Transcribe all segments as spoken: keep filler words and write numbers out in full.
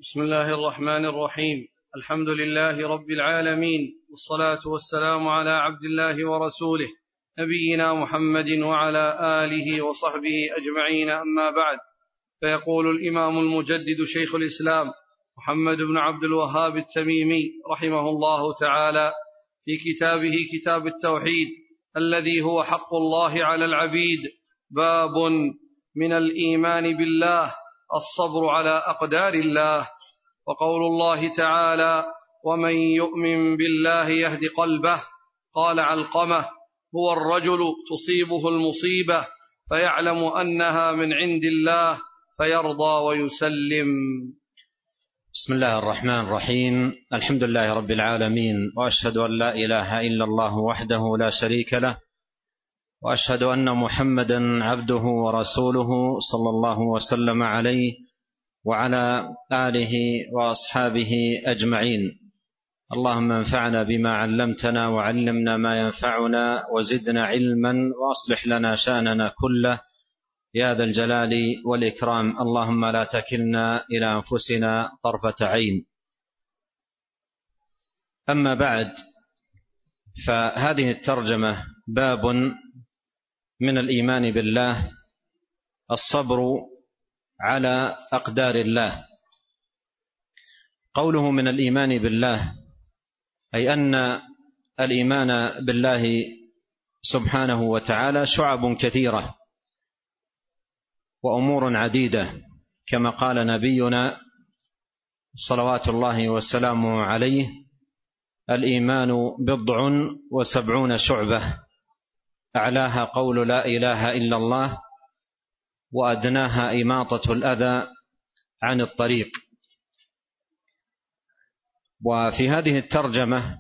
بسم الله الرحمن الرحيم. الحمد لله رب العالمين، والصلاة والسلام على عبد الله ورسوله نبينا محمد وعلى آله وصحبه أجمعين، أما بعد. فيقول الإمام المجدد شيخ الإسلام محمد بن عبد الوهاب التميمي رحمه الله تعالى في كتابه كتاب التوحيد الذي هو حق الله على العبيد: باب من الإيمان بالله الصبر على أقدار الله. وقول الله تعالى: ومن يؤمن بالله يهد قلبه. قال علقمة: هو الرجل تصيبه المصيبة فيعلم أنها من عند الله فيرضى ويسلم. بسم الله الرحمن الرحيم. الحمد لله رب العالمين، وأشهد أن لا إله إلا الله وحده لا شريك له، وأشهد أن محمدا عبده ورسوله صلى الله وسلم عليه وعلى آله وأصحابه أجمعين. اللهم انفعنا بما علمتنا وعلمنا ما ينفعنا وزدنا علما وأصلح لنا شأننا كله يا ذا الجلال والإكرام. اللهم لا تكلنا إلى أنفسنا طرفة عين. أما بعد، فهذه الترجمة باب من الإيمان بالله الصبر على أقدار الله. قوله من الإيمان بالله أي أن الإيمان بالله سبحانه وتعالى شعب كثيرة وأمور عديدة، كما قال نبينا صلوات الله وسلامه عليه: الإيمان بضع وسبعون شعبة، أعلاها قول لا إله إلا الله، وأدناها إماطة الأذى عن الطريق. وفي هذه الترجمة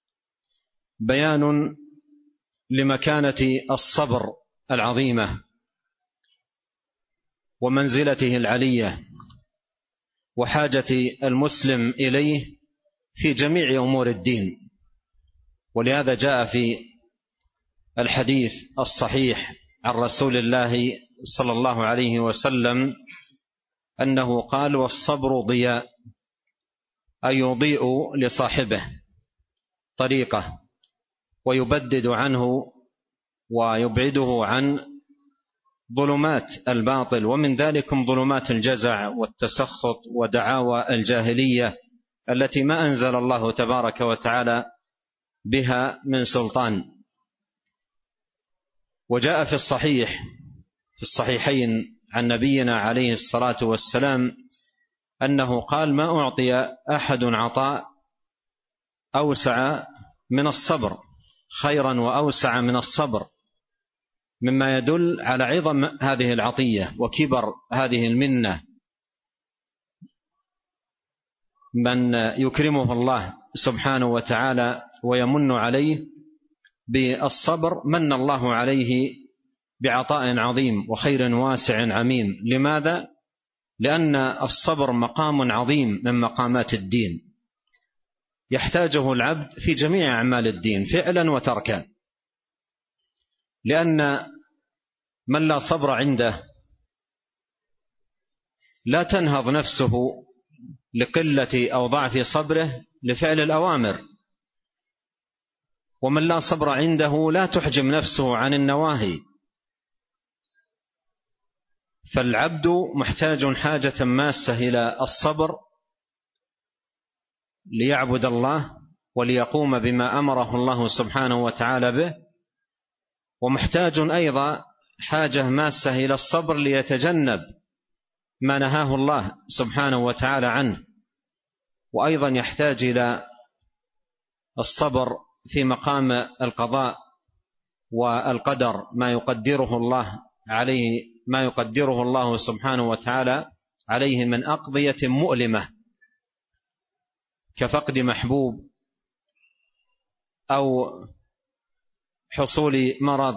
بيان لمكانة الصبر العظيمة ومنزلته العلية وحاجة المسلم إليه في جميع أمور الدين. ولهذا جاء في الحديث الصحيح عن رسول الله صلى الله عليه وسلم أنه قال: والصبر ضياء، أي يضيء لصاحبه طريقه ويبدد عنه ويبعده عن ظلمات الباطل، ومن ذلكم ظلمات الجزع والتسخط ودعاوى الجاهلية التي ما أنزل الله تبارك وتعالى بها من سلطان. وجاء في الصحيح في الصحيحين عن نبينا عليه الصلاة والسلام أنه قال: ما أعطي أحد عطاء أوسع من الصبر، خيرا وأوسع من الصبر، مما يدل على عظم هذه العطية وكبر هذه المنة. من يكرمه الله سبحانه وتعالى ويمن عليه بالصبر من الله عليه بعطاء عظيم وخير واسع عميم. لماذا؟ لأن الصبر مقام عظيم من مقامات الدين يحتاجه العبد في جميع أعمال الدين فعلا وتركا، لأن من لا صبر عنده لا تنهض نفسه لقلة أو ضعف صبره لفعل الأوامر، ومن لا صبر عنده لا تحجم نفسه عن النواهي. فالعبد محتاج حاجة ماسة إلى الصبر ليعبد الله وليقوم بما أمره الله سبحانه وتعالى به، ومحتاج أيضا حاجة ماسة إلى الصبر ليتجنب ما نهاه الله سبحانه وتعالى عنه، وأيضا يحتاج إلى الصبر في مقام القضاء والقدر، ما يقدره الله عليه ما يقدره الله سبحانه وتعالى عليه من أقضية مؤلمة كفقد محبوب أو حصول مرض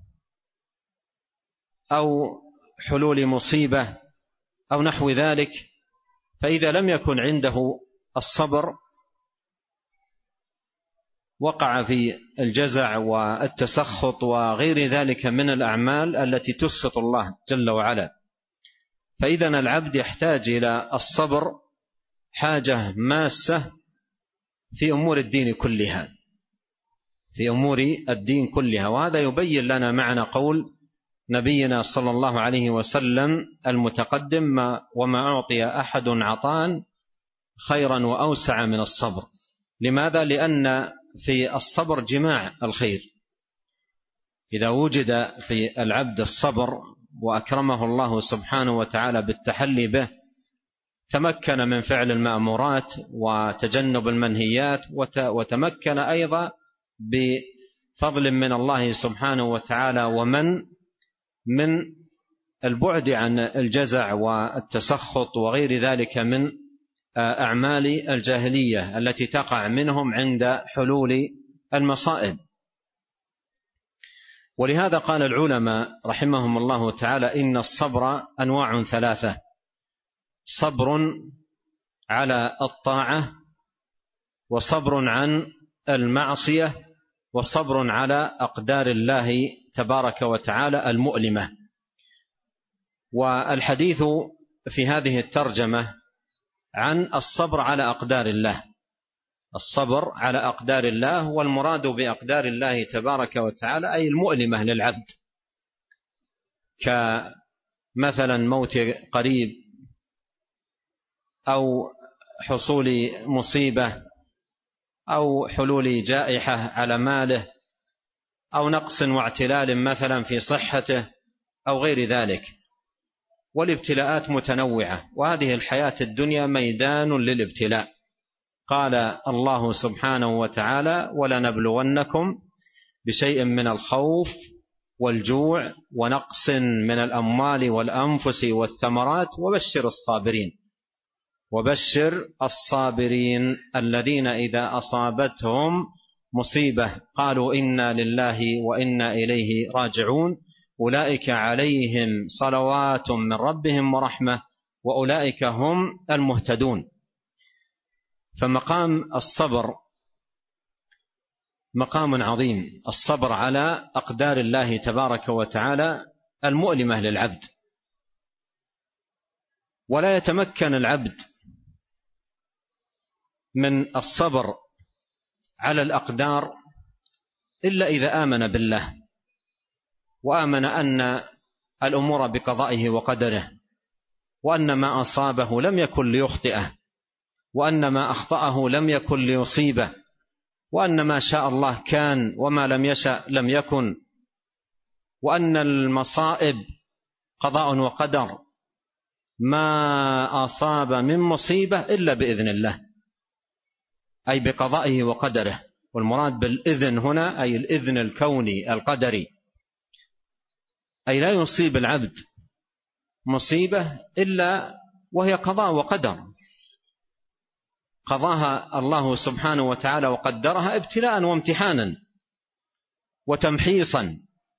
أو حلول مصيبة أو نحو ذلك. فإذا لم يكن عنده الصبر وقع في الجزع والتسخط وغير ذلك من الأعمال التي تسخط الله جل وعلا. فإذا العبد يحتاج إلى الصبر حاجة ماسة في أمور الدين كلها في أمور الدين كلها وهذا يبين لنا معنى قول نبينا صلى الله عليه وسلم المتقدم: وما أعطي أحد عطاء خيرا وأوسع من الصبر. لماذا؟ لأن في الصبر جماع الخير. إذا وجد في العبد الصبر وأكرمه الله سبحانه وتعالى بالتحلي به، تمكن من فعل المأمورات وتجنب المنهيات، وتمكن أيضا بفضل من الله سبحانه وتعالى ومن من البعد عن الجزع والتسخط وغير ذلك من أعمال الجاهلية التي تقع منهم عند حلول المصائب. ولهذا قال العلماء رحمهم الله تعالى: إن الصبر أنواع ثلاثة: صبر على الطاعة، وصبر عن المعصية، وصبر على أقدار الله تبارك وتعالى المؤلمة. والحديث في هذه الترجمة عن الصبر على أقدار الله، الصبر على أقدار الله، والمراد بأقدار الله تبارك وتعالى أي المؤلمة للعبد، كمثلا موت قريب، أو حصول مصيبة، أو حلول جائحة على ماله، أو نقص واعتلال مثلا في صحته، أو غير ذلك. والابتلاءات متنوعة، وهذه الحياة الدنيا ميدان للابتلاء. قال الله سبحانه وتعالى: ولنبلونكم بشيء من الخوف والجوع ونقص من الأموال والأنفس والثمرات وبشر الصابرين وبشر الصابرين الذين إذا أصابتهم مصيبة قالوا إنا لله وإنا إليه راجعون أولئك عليهم صلوات من ربهم ورحمة وأولئك هم المهتدون. فمقام الصبر مقام عظيم، الصبر على أقدار الله تبارك وتعالى المؤلمة للعبد. ولا يتمكن العبد من الصبر على الأقدار إلا إذا آمن بالله، وآمن أن الأمور بقضائه وقدره، وأن ما أصابه لم يكن ليخطئه، وأن ما أخطأه لم يكن ليصيبه، وأن ما شاء الله كان وما لم يشأ لم يكن، وأن المصائب قضاء وقدر، ما أصاب من مصيبة إلا بإذن الله، أي بقضائه وقدره. والمراد بالإذن هنا أي الإذن الكوني القدري، أي لا يصيب العبد مصيبة إلا وهي قضاء وقدر، قضاها الله سبحانه وتعالى وقدرها ابتلاء وامتحانا وتمحيصا.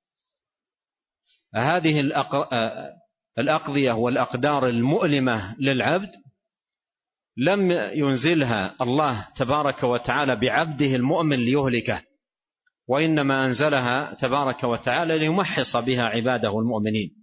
هذه الأقضية والأقدار المؤلمة للعبد لم ينزلها الله تبارك وتعالى بعبده المؤمن ليهلكه، وإنما أنزلها تبارك وتعالى ليمحص بها عباده المؤمنين،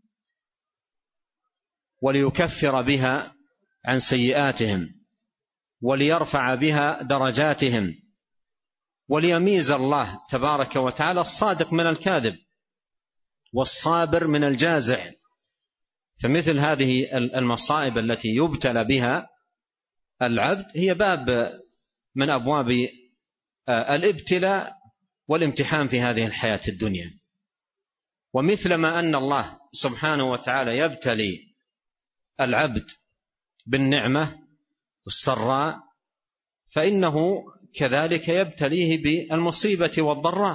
وليكفر بها عن سيئاتهم، وليرفع بها درجاتهم، وليميز الله تبارك وتعالى الصادق من الكاذب والصابر من الجازع. فمثل هذه المصائب التي يبتلى بها العبد هي باب من أبواب الابتلاء والامتحان في هذه الحياة الدنيا. ومثلما أن الله سبحانه وتعالى يبتلي العبد بالنعمة والسراء، فإنه كذلك يبتليه بالمصيبة والضراء.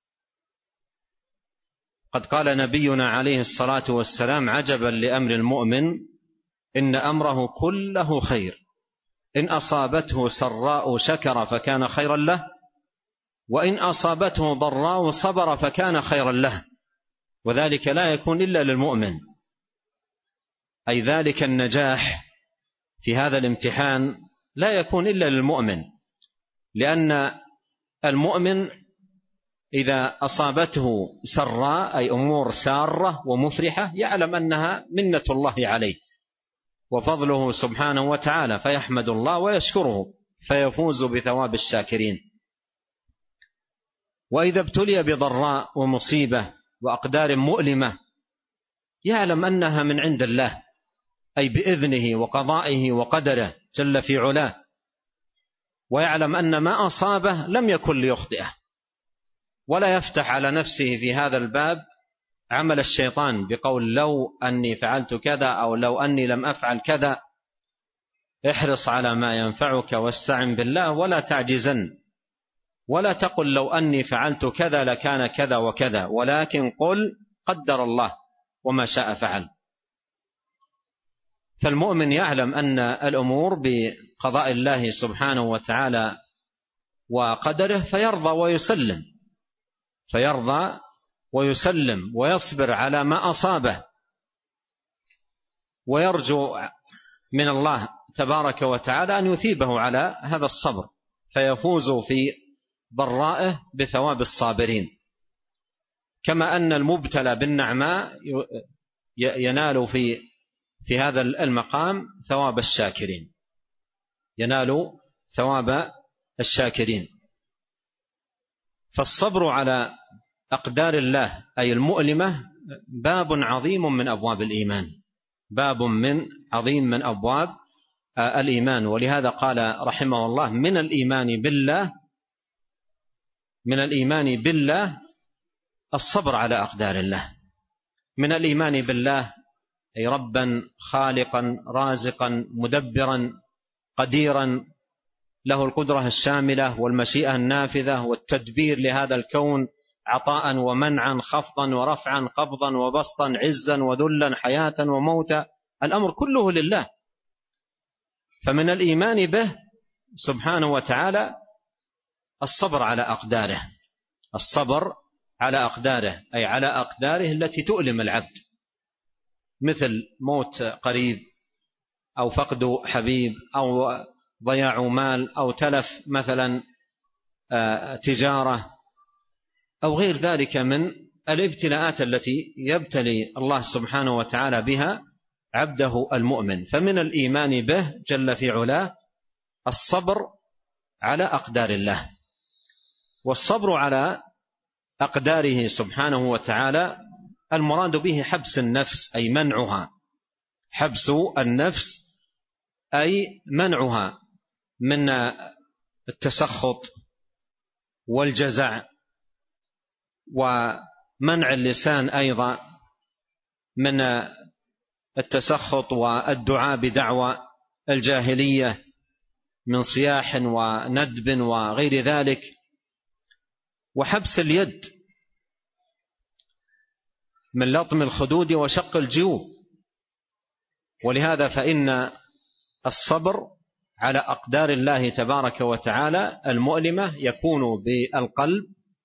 قد قال نبينا عليه الصلاة والسلام: عجبا لأمر المؤمن إن أمره كله خير، إن أصابته سراء شكر فكان خيرا له، وإن أصابته ضراء صبر فكان خيرا له، وذلك لا يكون إلا للمؤمن. أي ذلك النجاح في هذا الامتحان لا يكون إلا للمؤمن، لأن المؤمن إذا أصابته سراء أي أمور سارة ومفرحة يعلم أنها منة الله عليه، وفضله سبحانه وتعالى، فيحمد الله ويشكره فيفوز بثواب الشاكرين. وإذا ابتلي بضراء ومصيبة وأقدار مؤلمة يعلم أنها من عند الله، أي بإذنه وقضائه وقدره جل في علاه، ويعلم أن ما أصابه لم يكن ليخطئه، ولا يفتح على نفسه في هذا الباب عمل الشيطان بقول لو أني فعلت كذا أو لو أني لم أفعل كذا. احرص على ما ينفعك واستعن بالله ولا تعجزن، ولا تقل لو أني فعلت كذا لكان كذا وكذا، ولكن قل قدر الله وما شاء فعل. فالمؤمن يعلم أن الأمور بقضاء الله سبحانه وتعالى وقدره، فيرضى ويسلم فيرضى ويسلم ويصبر على ما أصابه، ويرجو من الله تبارك وتعالى أن يثيبه على هذا الصبر، فيفوز في ضرائه بثواب الصابرين، كما أن المبتلى بالنعماء ينال في في هذا المقام ثواب الشاكرين، ينال ثواب الشاكرين. فالصبر على أقدار الله أي المؤلمة باب عظيم من أبواب الإيمان، باب من عظيم من أبواب الإيمان. ولهذا قال رحمه الله من الإيمان بالله من الإيمان بالله الصبر على أقدار الله. من الإيمان بالله أي ربا خالقا رازقا مدبرا قديرا، له القدرة الشاملة والمشيئة النافذة والتدبير لهذا الكون، عطاء ومنعا، خفضا ورفعا، قبضا وبسطا، عزا وذلا، حياة وموتا، الأمر كله لله. فمن الإيمان به سبحانه وتعالى الصبر على أقداره، الصبر على أقداره أي على أقداره التي تؤلم العبد، مثل موت قريب أو فقد حبيب أو ضياع مال أو تلف مثلا تجارة أو غير ذلك من الابتلاءات التي يبتلي الله سبحانه وتعالى بها عبده المؤمن. فمن الإيمان به جل في علاه الصبر على أقدار الله. والصبر على أقداره سبحانه وتعالى المراد به حبس النفس أي منعها، حبس النفس أي منعها من التسخط والجزع، ومنع اللسان أيضا من التسخط والدعاء بدعوى الجاهلية من صياح وندب وغير ذلك، وحبس اليد من لطم الخدود وشق الجيوب. ولهذا فإن الصبر على أقدار الله تبارك وتعالى المؤلمة يكون بالقلب،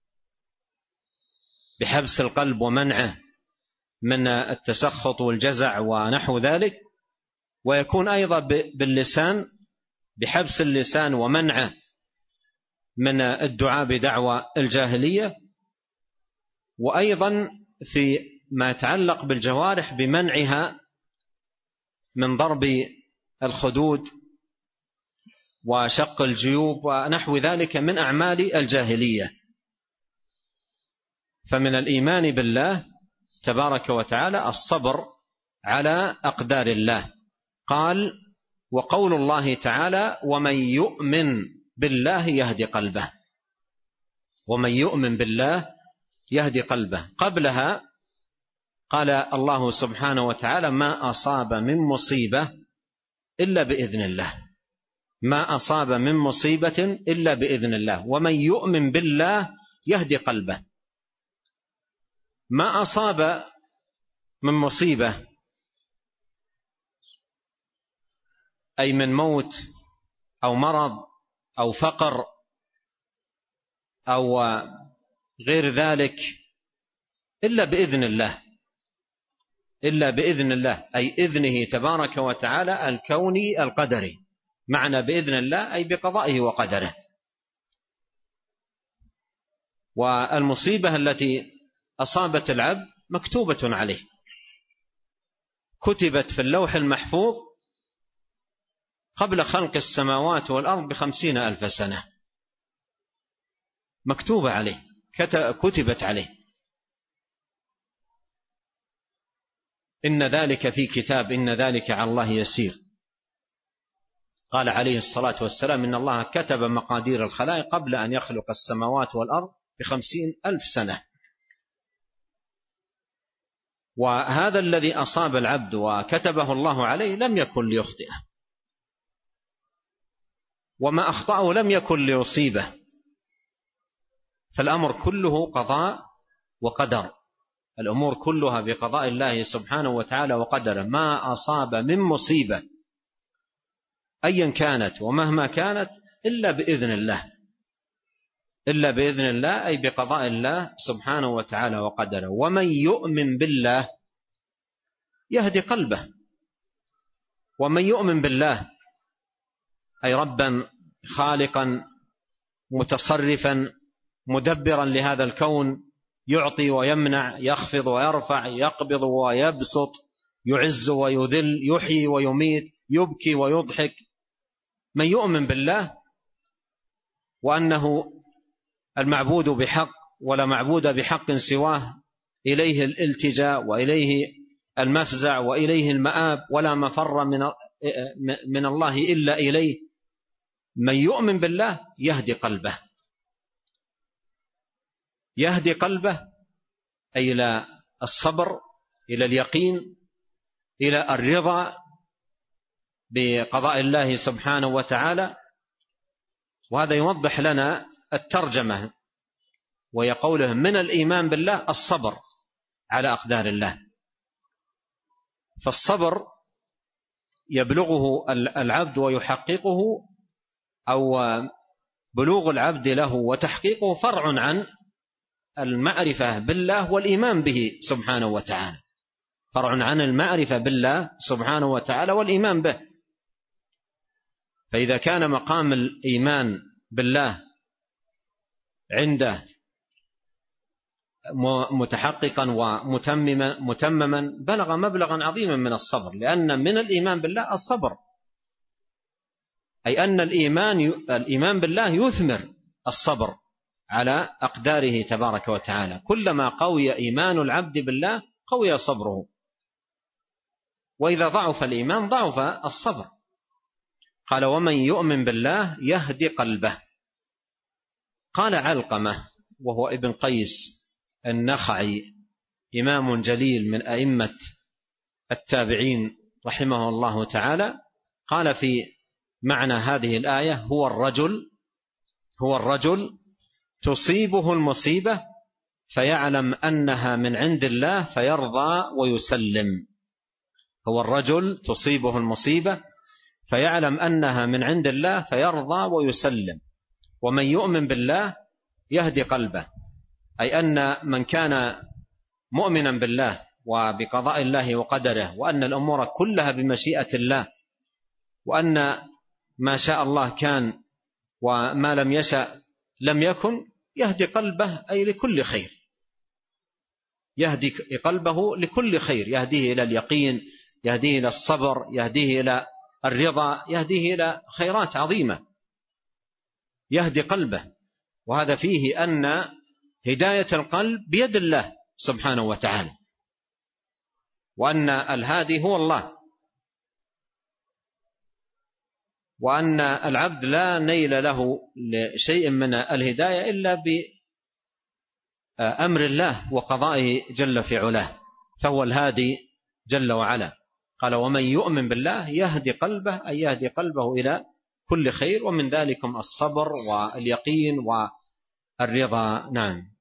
بحبس القلب ومنعه من التسخط والجزع ونحو ذلك، ويكون أيضا باللسان بحبس اللسان ومنعه من الدعاء بدعوى الجاهلية، وأيضا في ما يتعلق بالجوارح بمنعها من ضرب الخدود وشق الجيوب ونحو ذلك من أعمال الجاهلية. فمن الإيمان بالله تبارك وتعالى الصبر على أقدار الله. قال وقول الله تعالى ومن يؤمن بالله يهدي قلبه، ومن يؤمن بالله يهدي قلبه. قبلها قال الله سبحانه وتعالى ما أصاب من مصيبة إلا بإذن الله، ما أصاب من مصيبة إلا بإذن الله، ومن يؤمن بالله يهدي قلبه. ما أصاب من مصيبة أي من موت أو مرض أو فقر أو غير ذلك إلا بإذن الله، إلا بإذن الله أي إذنه تبارك وتعالى الكوني القدري. معنى بإذن الله أي بقضائه وقدره. والمصيبة التي أصابت العبد مكتوبة عليه، كتبت في اللوح المحفوظ قبل خلق السماوات والأرض بخمسين ألف سنة، مكتوبة عليه، كتبت عليه. إن ذلك في كتاب، إن ذلك على الله يسير. قال عليه الصلاة والسلام إن الله كتب مقادير الخلائق قبل أن يخلق السماوات والأرض بخمسين ألف سنة. وهذا الذي أصاب العبد وكتبه الله عليه لم يكن ليخطئه، وما أخطأه لم يكن ليصيبه، فالأمر كله قضاء وقدر، الأمور كلها بقضاء الله سبحانه وتعالى وقدره. ما أصاب من مصيبة أيا كانت ومهما كانت إلا بإذن الله، إلا بإذن الله، أي بقضاء الله سبحانه وتعالى وقدره. ومن يؤمن بالله يهدي قلبه. ومن يؤمن بالله أي ربا خالقا متصرفا مدبرا لهذا الكون، يعطي ويمنع، يخفض ويرفع، يقبض ويبسط، يعز ويذل، يحيي ويميت، يبكي ويضحك. من يؤمن بالله وأنه المعبود بحق ولا معبود بحق سواه، إليه الالتجاء وإليه المفزع وإليه المآب، ولا مفر من من الله إلا إليه. من يؤمن بالله يهدي قلبه، يهدي قلبه أي إلى الصبر، إلى اليقين، إلى الرضا بقضاء الله سبحانه وتعالى. وهذا يوضح لنا الترجمة، وهي قوله من الإيمان بالله الصبر على أقدار الله. فالصبر يبلغه العبد ويحققه، أو بلوغ العبد له وتحقيقه فرع عن المعرفة بالله والإيمان به سبحانه وتعالى، فرع عن المعرفة بالله سبحانه وتعالى والإيمان به. فإذا كان مقام الإيمان بالله عنده متحققا ومتمما متمما بلغ مبلغا عظيما من الصبر، لأن من الإيمان بالله الصبر، أي أن الإيمان الإيمان بالله يثمر الصبر على أقداره تبارك وتعالى. كلما قوي إيمان العبد بالله قوي صبره، وإذا ضعف الإيمان ضعف الصبر. قال ومن يؤمن بالله يهدي قلبه. قال علقمة وهو ابن قيس النخعي، إمام جليل من أئمة التابعين رحمه الله تعالى، قال في معنى هذه الآية هو الرجل هو الرجل تصيبه المصيبة فيعلم أنها من عند الله فيرضى ويسلم. هو الرجل تصيبه المصيبة فيعلم أنها من عند الله فيرضى ويسلم. ومن يؤمن بالله يهدي قلبه، أي أن من كان مؤمنا بالله وبقضاء الله وقدره، وأن الأمور كلها بمشيئة الله، وأن ما شاء الله كان وما لم يشأ لم يكن، يهدي قلبه أي لكل خير، يهدي قلبه لكل خير، يهديه إلى اليقين، يهديه إلى الصبر، يهديه إلى الرضا، يهديه إلى خيرات عظيمة، يهدي قلبه. وهذا فيه أن هداية القلب بيد الله سبحانه وتعالى، وأن الهادي هو الله، وأن العبد لا نيل له لشيء من الهداية إلا بأمر الله وقضائه جل في علاه، فهو الهادي جل وعلا. قال ومن يؤمن بالله يهدي قلبه، أي يهدي قلبه إلى كل خير، ومن ذلكم الصبر واليقين والرضا. نعم.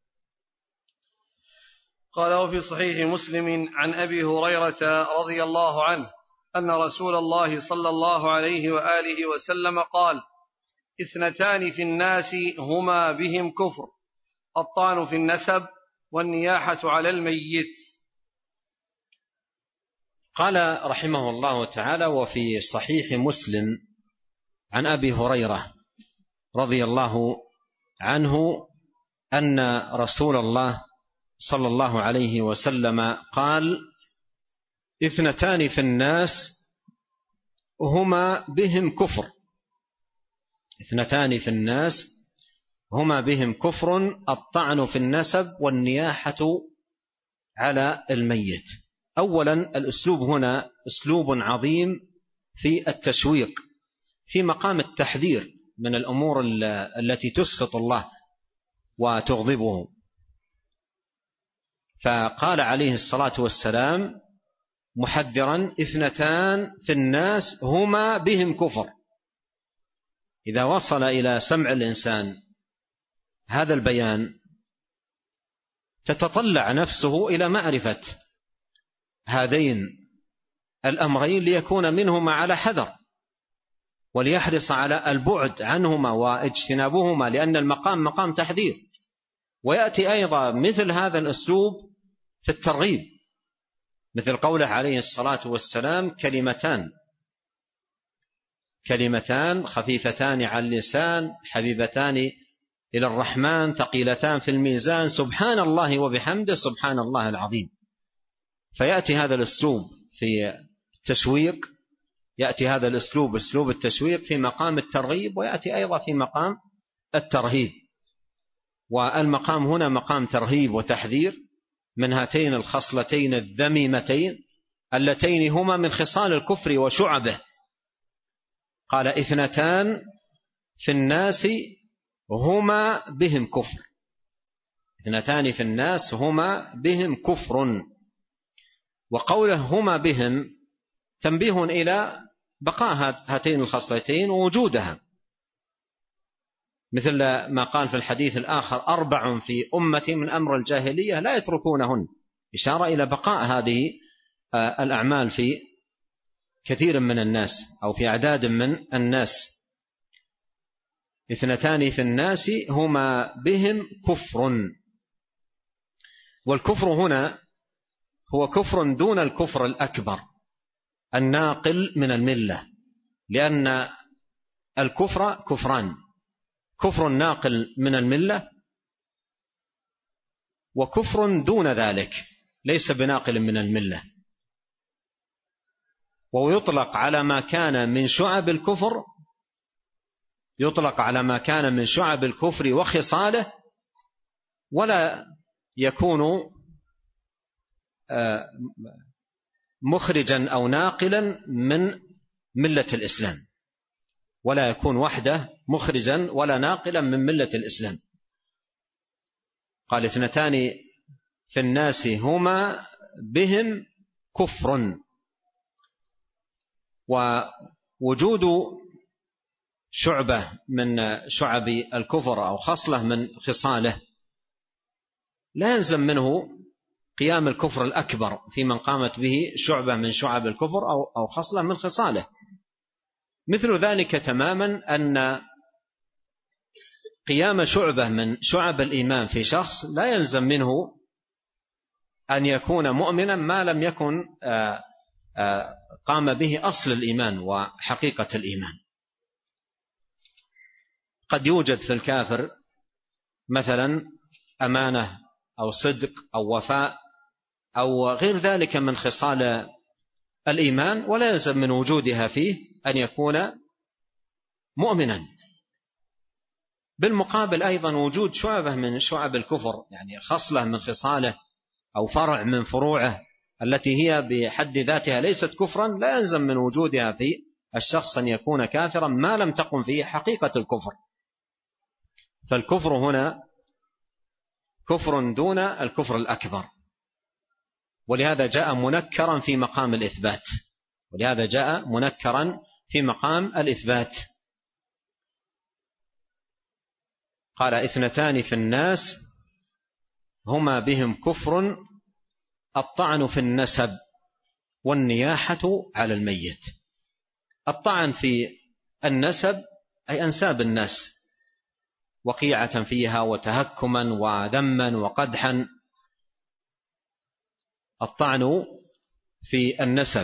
قال وفي صحيح مسلم عن أبي هريرة رضي الله عنه أن رسول الله صلى الله عليه وآله وسلم قال اثنتان في الناس هما بهم كفر، الطعن في النسب والنياحة على الميت. قال رحمه الله تعالى وفي صحيح مسلم عن أبي هريرة رضي الله عنه أن رسول الله صلى الله عليه وسلم قال اثنتان في الناس هما بهم كفر. اثنتان في الناس هما بهم كفر: الطعن في النسب والنياحة على الميت. أولا، الأسلوب هنا أسلوب عظيم في التشويق، في مقام التحذير من الأمور التي تسخط الله وتغضبه. فقال عليه الصلاة والسلام محذرا: اثنتان في الناس هما بهم كفر. إذا وصل إلى سمع الإنسان هذا البيان تتطلع نفسه إلى معرفة هذين الأمرين ليكون منهما على حذر، وليحرص على البعد عنهما واجتنابهما، لأن المقام مقام تحذير. ويأتي أيضا مثل هذا الأسلوب في الترغيب، مثل قوله عليه الصلاة والسلام: كلمتان كلمتان خفيفتان على اللسان حبيبتان إلى الرحمن ثقيلتان في الميزان سبحان الله وبحمده سبحان الله العظيم. فيأتي هذا الأسلوب في التشويق، يأتي هذا الأسلوب أسلوب التشويق في مقام الترغيب، ويأتي أيضا في مقام الترهيب. والمقام هنا مقام ترهيب وتحذير من هاتين الخصلتين الذميمتين اللتين هما من خصال الكفر وشعبه. قال: اثنتان في الناس هما بهم كفر. اثنتان في الناس هما بهم كفر. وقوله هما بهم تنبيه إلى بقاء هاتين الخصلتين ووجودها، مثل ما قال في الحديث الآخر: أربع في أمتي من أمر الجاهلية لا يتركونهن، إشارة إلى بقاء هذه الأعمال في كثير من الناس أو في أعداد من الناس. اثنتان في الناس هما بهم كفر. والكفر هنا هو كفر دون الكفر الأكبر الناقل من الملة، لأن الكفر كفران: كفر ناقل من الملة وكفر دون ذلك ليس بناقل من الملة. ويطلق على ما كان من شعب الكفر يطلق على ما كان من شعب الكفر وخصاله، ولا يكون مخرجا أو ناقلا من ملة الإسلام، ولا يكون وحده مخرجا ولا ناقلا من ملة الإسلام. قال: اثنتان في الناس هما بهم كفر. ووجود شعبة من شعب الكفر أو خصلة من خصاله لا يلزم منه قيام الكفر الأكبر في من قامت به شعبة من شعب الكفر أو خصلة من خصاله. مثل ذلك تماما أن قيام شعبة من شعب الإيمان في شخص لا يلزم منه أن يكون مؤمنا ما لم يكن قام به أصل الإيمان وحقيقة الإيمان. قد يوجد في الكافر مثلا أمانة أو صدق أو وفاء أو غير ذلك من خصال الإيمان، ولا يلزم من وجودها فيه أن يكون مؤمنا. بالمقابل أيضا وجود شعبة من شعب الكفر، يعني خصلة من خصاله أو فرع من فروعه التي هي بحد ذاتها ليست كفرا، لا يلزم من وجودها في الشخص أن يكون كافرا ما لم تقم فيه حقيقة الكفر. فالكفر هنا كفر دون الكفر الأكبر، ولهذا جاء منكرا في مقام الإثبات ولهذا جاء منكرا في مقام الإثبات. قال: اثنتان في الناس هما بهم كفر: الطعن في النسب والنياحة على الميت. الطعن في النسب أي أنساب الناس، وقيعة فيها وتهكما وذما وقدحا. الطعن في النسب.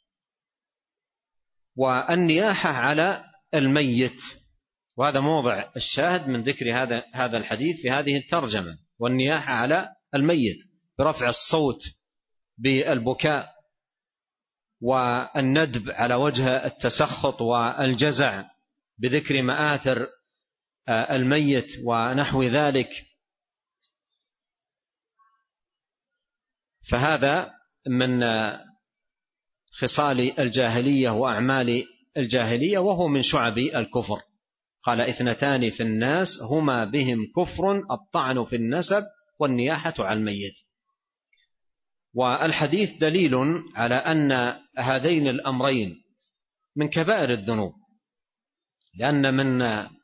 والنياحة على الميت، وهذا موضع الشاهد من ذكر هذا هذا الحديث في هذه الترجمة: والنياحة على الميت برفع الصوت بالبكاء والندب على وجه التسخط والجزع بذكر مآثر الميت ونحو ذلك، فهذا من خصال الجاهلية وأعمال الجاهلية، وهو من شعب الكفر. قال اثنتان في الناس هما بهم كفر، الطعن في النسب والنياحة على الميت. والحديث دليل على أن هذين الأمرين من كبائر الذنوب، لأن من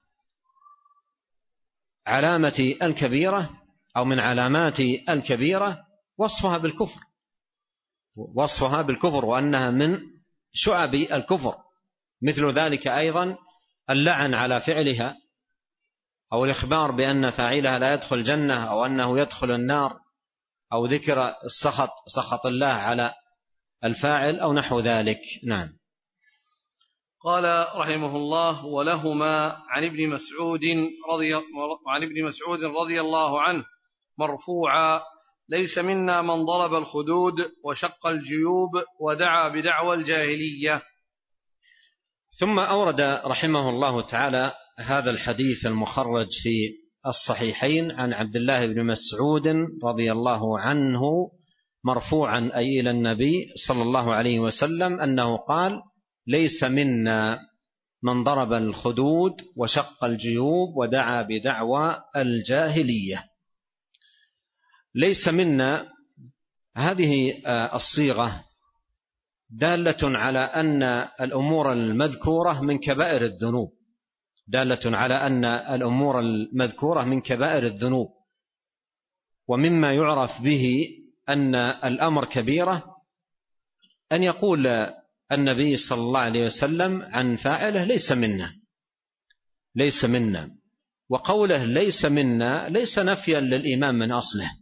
علامة الكبيرة أو من علامات الكبيرة وصفها بالكفر وصفها بالكفر وأنها من شعب الكفر. مثل ذلك أيضا اللعن على فعلها، أو الإخبار بأن فاعلها لا يدخل الجنة أو أنه يدخل النار، أو ذكر السخط سخط الله على الفاعل أو نحو ذلك. نعم. قال رحمه الله: ولهما عن ابن مسعود رضي عن ابن مسعود رضي الله عنه مرفوعا: ليس منا من ضرب الخدود وشق الجيوب ودعا بدعوى الجاهلية. ثم أورد رحمه الله تعالى هذا الحديث المخرج في الصحيحين عن عبد الله بن مسعود رضي الله عنه مرفوعا أي إلى النبي صلى الله عليه وسلم أنه قال: ليس منا من ضرب الخدود وشق الجيوب ودعا بدعوى الجاهلية. ليس منا، هذه الصيغة دالة على أن الأمور المذكورة من كبائر الذنوب دالة على أن الأمور المذكورة من كبائر الذنوب ومما يعرف به أن الأمر كبيرة أن يقول النبي صلى الله عليه وسلم عن فاعله: ليس منا ليس منا. وقوله ليس منا ليس نفيا للإيمان من أصله،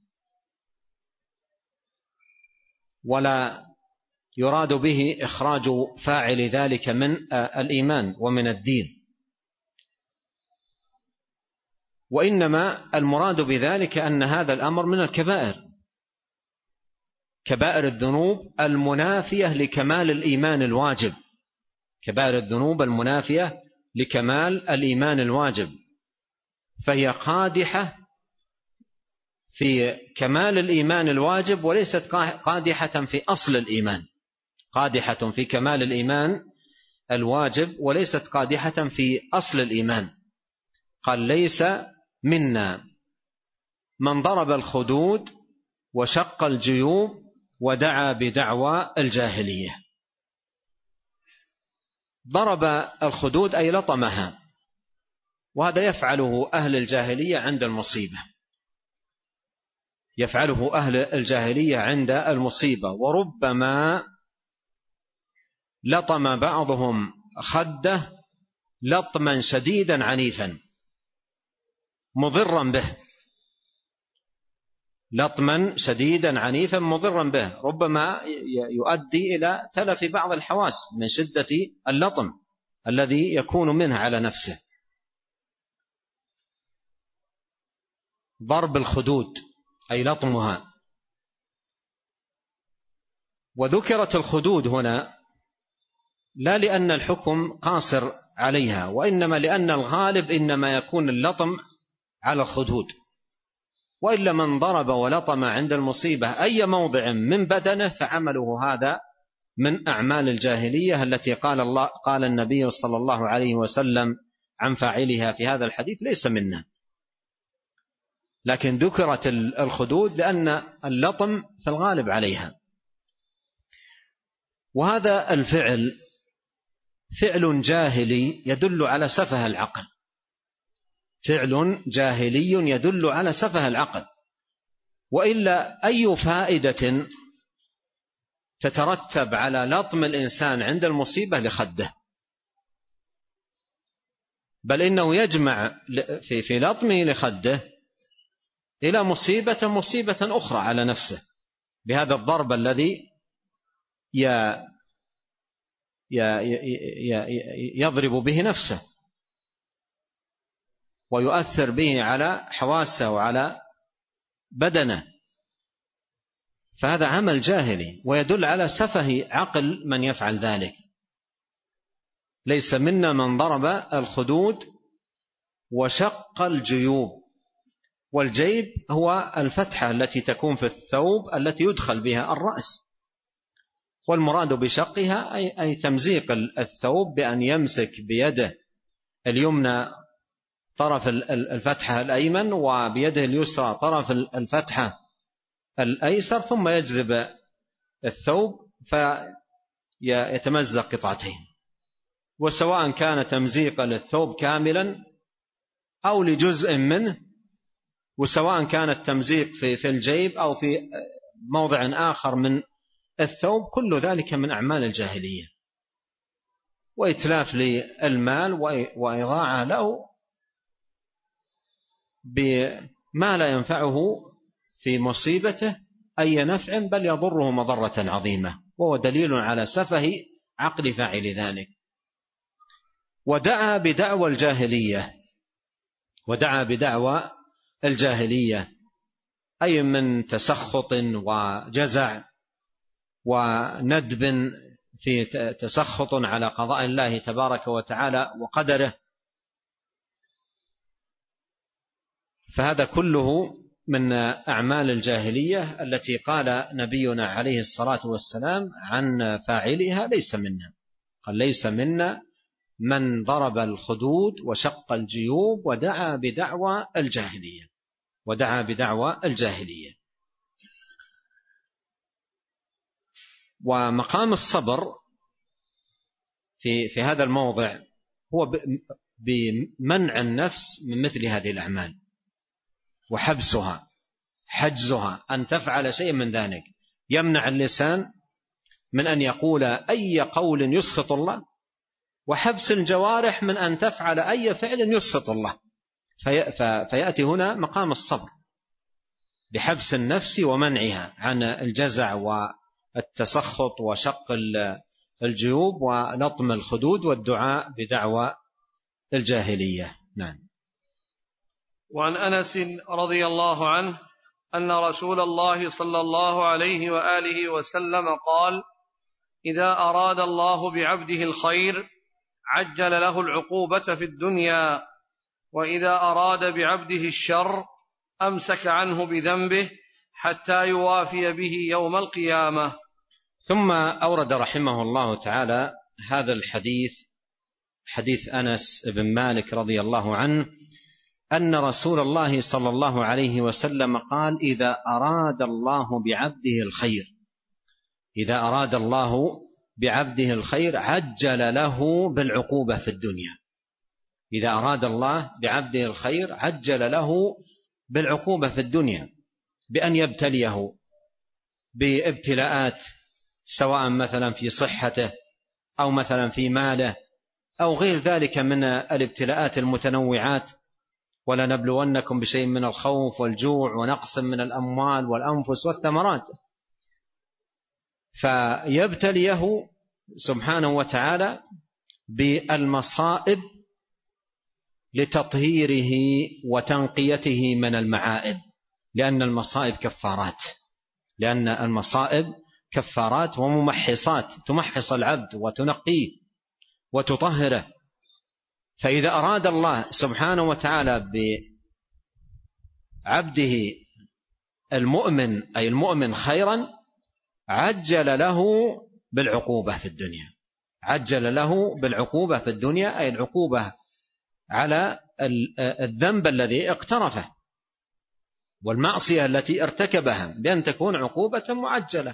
ولا يراد به إخراج فاعل ذلك من الإيمان ومن الدين، وإنما المراد بذلك أن هذا الأمر من الكبائر، كبائر الذنوب المنافية لكمال الإيمان الواجب كبائر الذنوب المنافية لكمال الإيمان الواجب، فهي قادحة في كمال الإيمان الواجب وليست قادحة في أصل الإيمان، قادحة في كمال الإيمان الواجب وليست قادحة في أصل الإيمان. قال: ليس منا من ضرب الخدود وشق الجيوب ودعا بدعوى الجاهلية. ضرب الخدود أي لطمها، وهذا يفعله أهل الجاهلية عند المصيبة يفعله أهل الجاهلية عند المصيبة وربما لطم بعضهم خده لطما شديدا عنيفا مضرا به لطما شديدا عنيفا مضرا به ربما يؤدي إلى تلف بعض الحواس من شدة اللطم الذي يكون منه على نفسه. ضرب الخدود أي لطمها. وذكرت الخدود هنا لا لأن الحكم قاصر عليها، وإنما لأن الغالب إنما يكون اللطم على الخدود، وإلا من ضرب ولطم عند المصيبة أي موضع من بدنه فعمله هذا من أعمال الجاهلية التي قال الله قال النبي صلى الله عليه وسلم عن فاعلها في هذا الحديث: ليس منا. لكن ذكرت الخدود لأن اللطم في الغالب عليها. وهذا الفعل فعل جاهلي يدل على سفه العقل فعل جاهلي يدل على سفه العقل وإلا أي فائدة تترتب على لطم الإنسان عند المصيبة لخده؟ بل إنه يجمع في في لطمه لخده إلى مصيبة مصيبة أخرى على نفسه بهذا الضرب الذي يضرب به نفسه ويؤثر به على حواسه وعلى بدنه. فهذا عمل جاهلي ويدل على سفه عقل من يفعل ذلك. ليس منا من ضرب الخدود وشق الجيوب. والجيب هو الفتحة التي تكون في الثوب التي يدخل بها الرأس، والمراد بشقها أي تمزيق الثوب بأن يمسك بيده اليمنى طرف الفتحة الأيمن وبيده اليسرى طرف الفتحة الأيسر، ثم يجذب الثوب فيتمزق قطعتين. وسواء كان تمزيقا للثوب كاملا أو لجزء منه، وسواء كان التمزيق في في الجيب أو في موضع آخر من الثوب، كل ذلك من أعمال الجاهلية، وإتلاف للمال وإضاعة له بما لا ينفعه في مصيبته أي نفع، بل يضره مضرة عظيمة، وهو دليل على سفه عقل فاعل ذلك. ودعا بدعوى الجاهلية، ودعا بدعوى الجاهلية أي من تسخط وجزع وندب في تسخط على قضاء الله تبارك وتعالى وقدره، فهذا كله من أعمال الجاهلية التي قال نبينا عليه الصلاة والسلام عن فاعلها ليس منا. قال ليس منا من ضرب الخدود وشق الجيوب ودعا بدعوى الجاهلية، ودعا بدعوى الجاهلية. ومقام الصبر في في هذا الموضع هو بمنع النفس من مثل هذه الأعمال وحبسها، حجزها أن تفعل شيء من ذلك. يمنع اللسان من أن يقول أي قول يسخط الله، وحبس الجوارح من أن تفعل أي فعل يسخط الله. في فيأتي هنا مقام الصبر بحبس النفس ومنعها عن الجزع والتسخط وشق الجيوب ولطم الخدود والدعاء بدعوى الجاهلية. نعم. وعن أنس رضي الله عنه أن رسول الله صلى الله عليه وآله وسلم قال: إذا أراد الله بعبده الخير عجل له العقوبة في الدنيا، وإذا أراد بعبده الشر أمسك عنه بذنبه حتى يوافي به يوم القيامة. ثم أورد رحمه الله تعالى هذا الحديث، حديث أنس بن مالك رضي الله عنه أن رسول الله صلى الله عليه وسلم قال: إذا أراد الله بعبده الخير، إذا أراد الله بعبده الخير عجل له بالعقوبة في الدنيا. إذا أراد الله بعبده الخير عجل له بالعقوبة في الدنيا بأن يبتليه بابتلاءات، سواء مثلا في صحته أو مثلا في ماله أو غير ذلك من الابتلاءات المتنوعات. ولنبلونكم بشيء من الخوف والجوع ونقص من الأموال والأنفس والثمرات، فيبتليه سبحانه وتعالى بالمصائب لتطهيره وتنقيته من المعائب، لأن المصائب كفارات، لأن المصائب كفارات وممحصات، تمحص العبد وتنقيه وتطهره. فإذا أراد الله سبحانه وتعالى بعبده المؤمن أي المؤمن خيرا عجل له بالعقوبة في الدنيا، عجل له بالعقوبة في الدنيا أي العقوبة على الذنب الذي اقترفه والمعصية التي ارتكبها، بأن تكون عقوبة معجلة،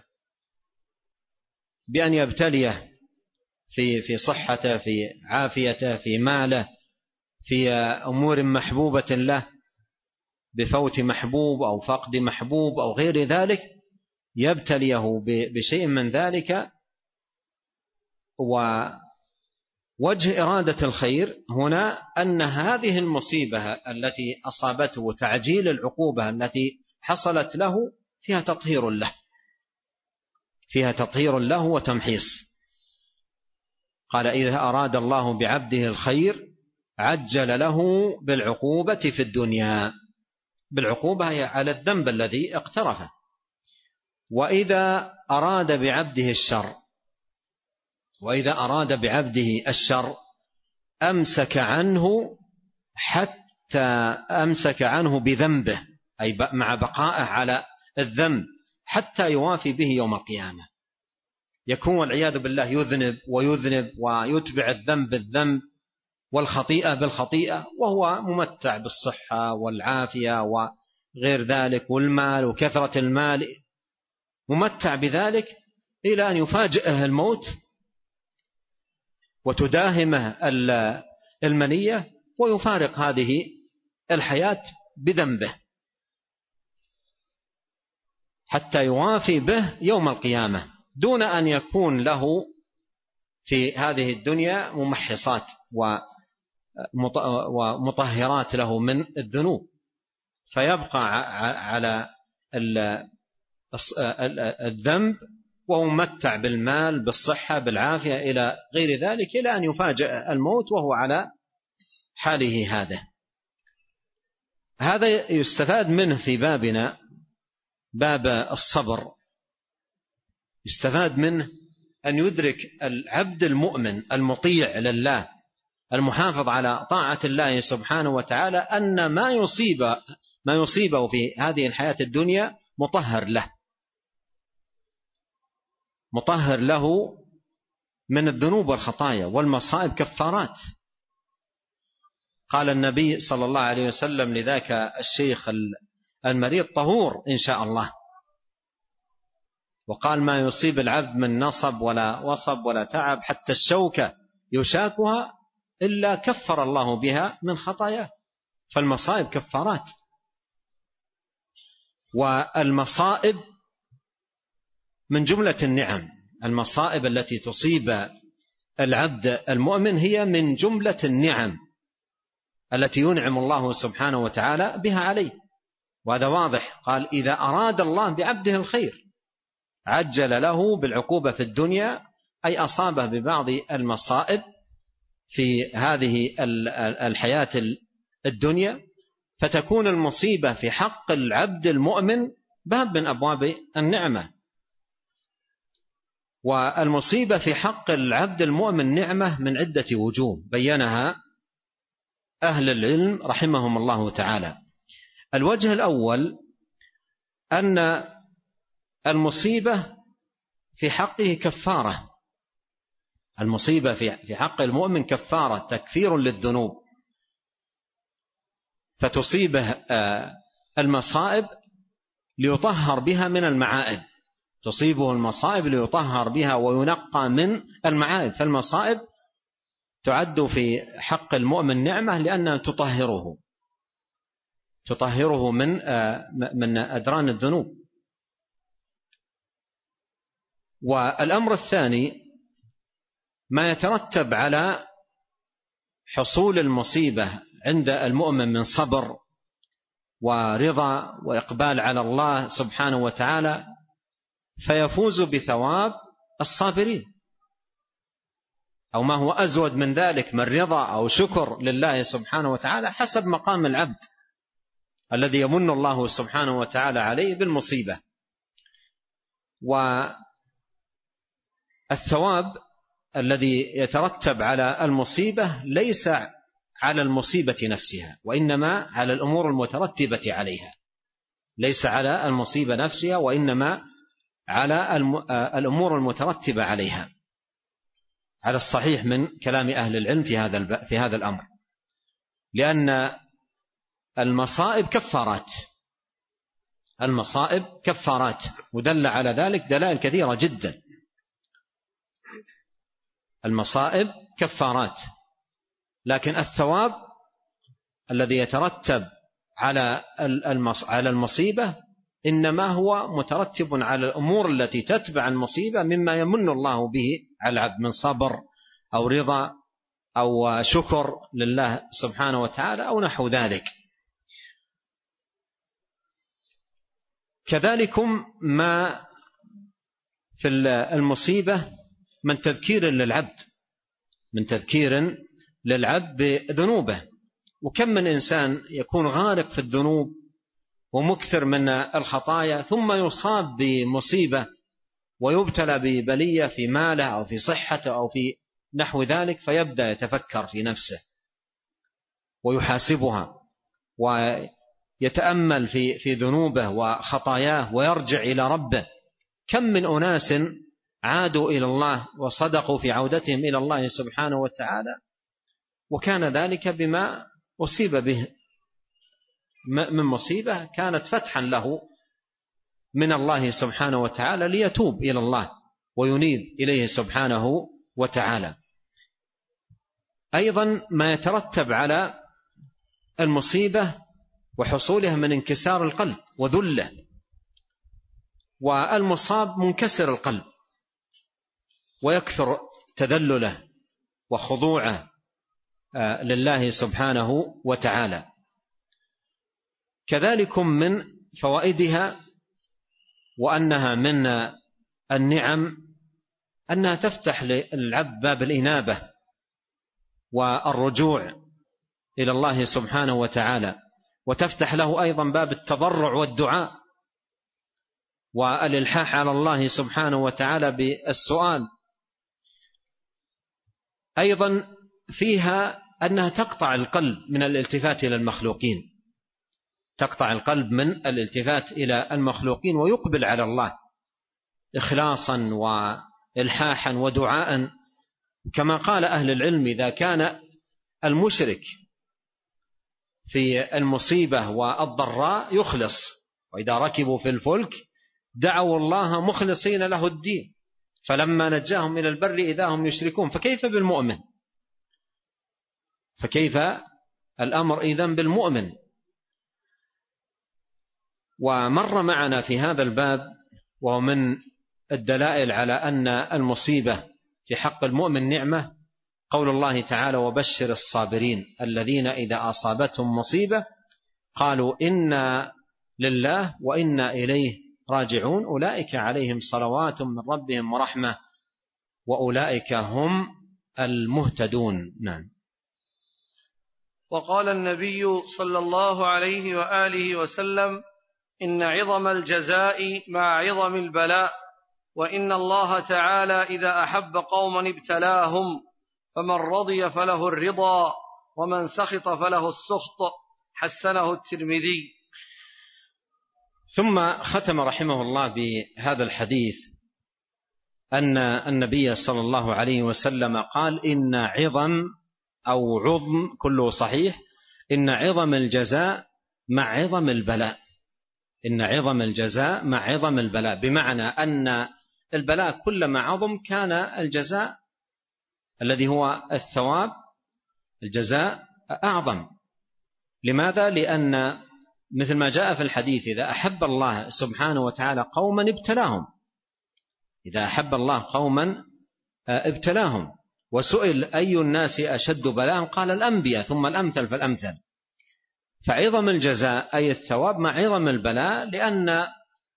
بأن يبتليه في في صحته، في عافيته، في ماله، في أمور محبوبة له، بفوت محبوب أو فقد محبوب أو غير ذلك، يبتليه بشيء من ذلك. ووجه إرادة الخير هنا أن هذه المصيبة التي أصابته تعجيل العقوبة التي حصلت له فيها تطهير له، فيها تطهير له وتمحيص. قال: إذا أراد الله بعبده الخير عجل له بالعقوبة في الدنيا، بالعقوبة على الذنب الذي اقترفه. وإذا أراد بعبده الشر وإذا أراد بعبده الشر أمسك عنه حتى أمسك عنه بذنبه، أي مع بقائه على الذنب حتى يوافي به يوم القيامة. يكون والعياذ بالله يذنب ويذنب ويتبع الذنب بالذنب والخطيئة بالخطيئة، وهو ممتع بالصحة والعافية وغير ذلك والمال وكثرة المال، ممتع بذلك إلى أن يفاجئه الموت وتداهمه المنية ويفارق هذه الحياة بذنبه حتى يوافي به يوم القيامة، دون أن يكون له في هذه الدنيا ممحصات ومطهرات له من الذنوب، فيبقى على الذنب وهو ممتع بالمال بالصحة بالعافية إلى غير ذلك، إلى أن يفاجأ الموت وهو على حاله هذا. هذا يستفاد منه في بابنا باب الصبر، يستفاد منه أن يدرك العبد المؤمن المطيع لله المحافظ على طاعة الله سبحانه وتعالى أن ما يصيب ما يصيبه في هذه الحياة الدنيا مطهر له مطهر له من الذنوب والخطايا والمصائب كفارات. قال النبي صلى الله عليه وسلم لذاك الشيخ المريض طهور إن شاء الله، وقال ما يصيب العبد من نصب ولا وصب ولا تعب حتى الشوكة يشاكها إلا كفر الله بها من خطاياه، فالمصائب كفارات. والمصائب من جملة النعم، المصائب التي تصيب العبد المؤمن هي من جملة النعم التي ينعم الله سبحانه وتعالى بها عليه، وهذا واضح. قال إذا أراد الله بعبده الخير عجل له بالعقوبة في الدنيا، أي أصابه ببعض المصائب في هذه الحياة الدنيا، فتكون المصيبة في حق العبد المؤمن باب من أبواب النعمة. والمصيبة في حق العبد المؤمن نعمة من عدة وجوه بينها أهل العلم رحمهم الله تعالى. الوجه الأول أن المصيبة في حقه كفارة، المصيبة في حق المؤمن كفارة تكفير للذنوب، فتصيبه المصائب ليطهر بها من المعائب، تصيبه المصائب ليطهر بها وينقى من المعائب، فالمصائب تعد في حق المؤمن نعمة لأنها تطهره تطهره من من أدران الذنوب. والأمر الثاني ما يترتب على حصول المصيبة عند المؤمن من صبر ورضا وإقبال على الله سبحانه وتعالى، فيفوز بثواب الصابرين، أو ما هو أزود من ذلك من رضا أو شكر لله سبحانه وتعالى حسب مقام العبد الذي يمن الله سبحانه وتعالى عليه بالمصيبة. والثواب الذي يترتب على المصيبة ليس على المصيبة نفسها، وإنما على الأمور المترتبة عليها، ليس على المصيبة نفسها وإنما على الأمور المترتبة عليها، على الصحيح من كلام أهل العلم في هذا في هذا الأمر، لأن المصائب كفارات، المصائب كفارات، ودل على ذلك دلائل كثيرة جدا. المصائب كفارات، لكن الثواب الذي يترتب على على المصيبة إنما هو مترتب على الأمور التي تتبع المصيبة مما يمن الله به على العبد من صبر أو رضا أو شكر لله سبحانه وتعالى أو نحو ذلك. كذلكم ما في المصيبة من تذكير للعبد من تذكير للعبد بذنوبه، وكم من إنسان يكون غارق في الذنوب ومكثر من الخطايا، ثم يصاب بمصيبة ويبتلى ببلية في ماله أو في صحته أو في نحو ذلك، فيبدأ يتفكر في نفسه ويحاسبها ويتأمل في في ذنوبه وخطاياه ويرجع إلى ربه. كم من أناس عادوا إلى الله وصدقوا في عودتهم إلى الله سبحانه وتعالى، وكان ذلك بما أصيب به من مصيبة كانت فتحا له من الله سبحانه وتعالى ليتوب إلى الله وينيب إليه سبحانه وتعالى. أيضا ما يترتب على المصيبة وحصولها من انكسار القلب وذله، والمصاب منكسر القلب ويكثر تذلله وخضوعه لله سبحانه وتعالى. كذلك من فوائدها وأنها من النعم أنها تفتح للعبد باب الإنابة والرجوع إلى الله سبحانه وتعالى، وتفتح له أيضا باب التضرع والدعاء والإلحاح على الله سبحانه وتعالى بالسؤال. أيضا فيها أنها تقطع القلب من الالتفات إلى المخلوقين، تقطع القلب من الالتفات إلى المخلوقين ويقبل على الله إخلاصا وإلحاحا ودعاء، كما قال أهل العلم: إذا كان المشرك في المصيبة والضراء يخلص، وإذا ركبوا في الفلك دعوا الله مخلصين له الدين فلما نجاهم إلى البر إذا هم يشركون. فكيف بالمؤمن؟ فكيف الأمر إذن بالمؤمن؟ ومر معنا في هذا الباب، وهو من الدلائل على أن المصيبة في حق المؤمن نعمة، قول الله تعالى: وبشر الصابرين الذين إذا أصابتهم مصيبة قالوا إنا لله وإنا إليه راجعون أولئك عليهم صلوات من ربهم ورحمة وأولئك هم المهتدون. نعم. وقال النبي صلى الله عليه وآله وسلم: إن عظم الجزاء مع عظم البلاء، وإن الله تعالى إذا أحب قوما ابتلاهم، فمن رضي فله الرضا ومن سخط فله السخط. حسنه الترمذي. ثم ختم رحمه الله بهذا الحديث أن النبي صلى الله عليه وسلم قال: إن عظم أو عظم كله صحيح، إن عظم الجزاء مع عظم البلاء. إن عظم الجزاء مع عظم البلاء، بمعنى أن البلاء كلما عظم كان الجزاء الذي هو الثواب الجزاء أعظم. لماذا؟ لأن مثل ما جاء في الحديث: إذا أحب الله سبحانه وتعالى قوما ابتلاهم، إذا أحب الله قوما ابتلاهم. وسئل: أي الناس أشد بلاء؟ قال: الأنبياء ثم الأمثل فالأمثل. فعظم الجزاء أي الثواب مع عظم البلاء، لأن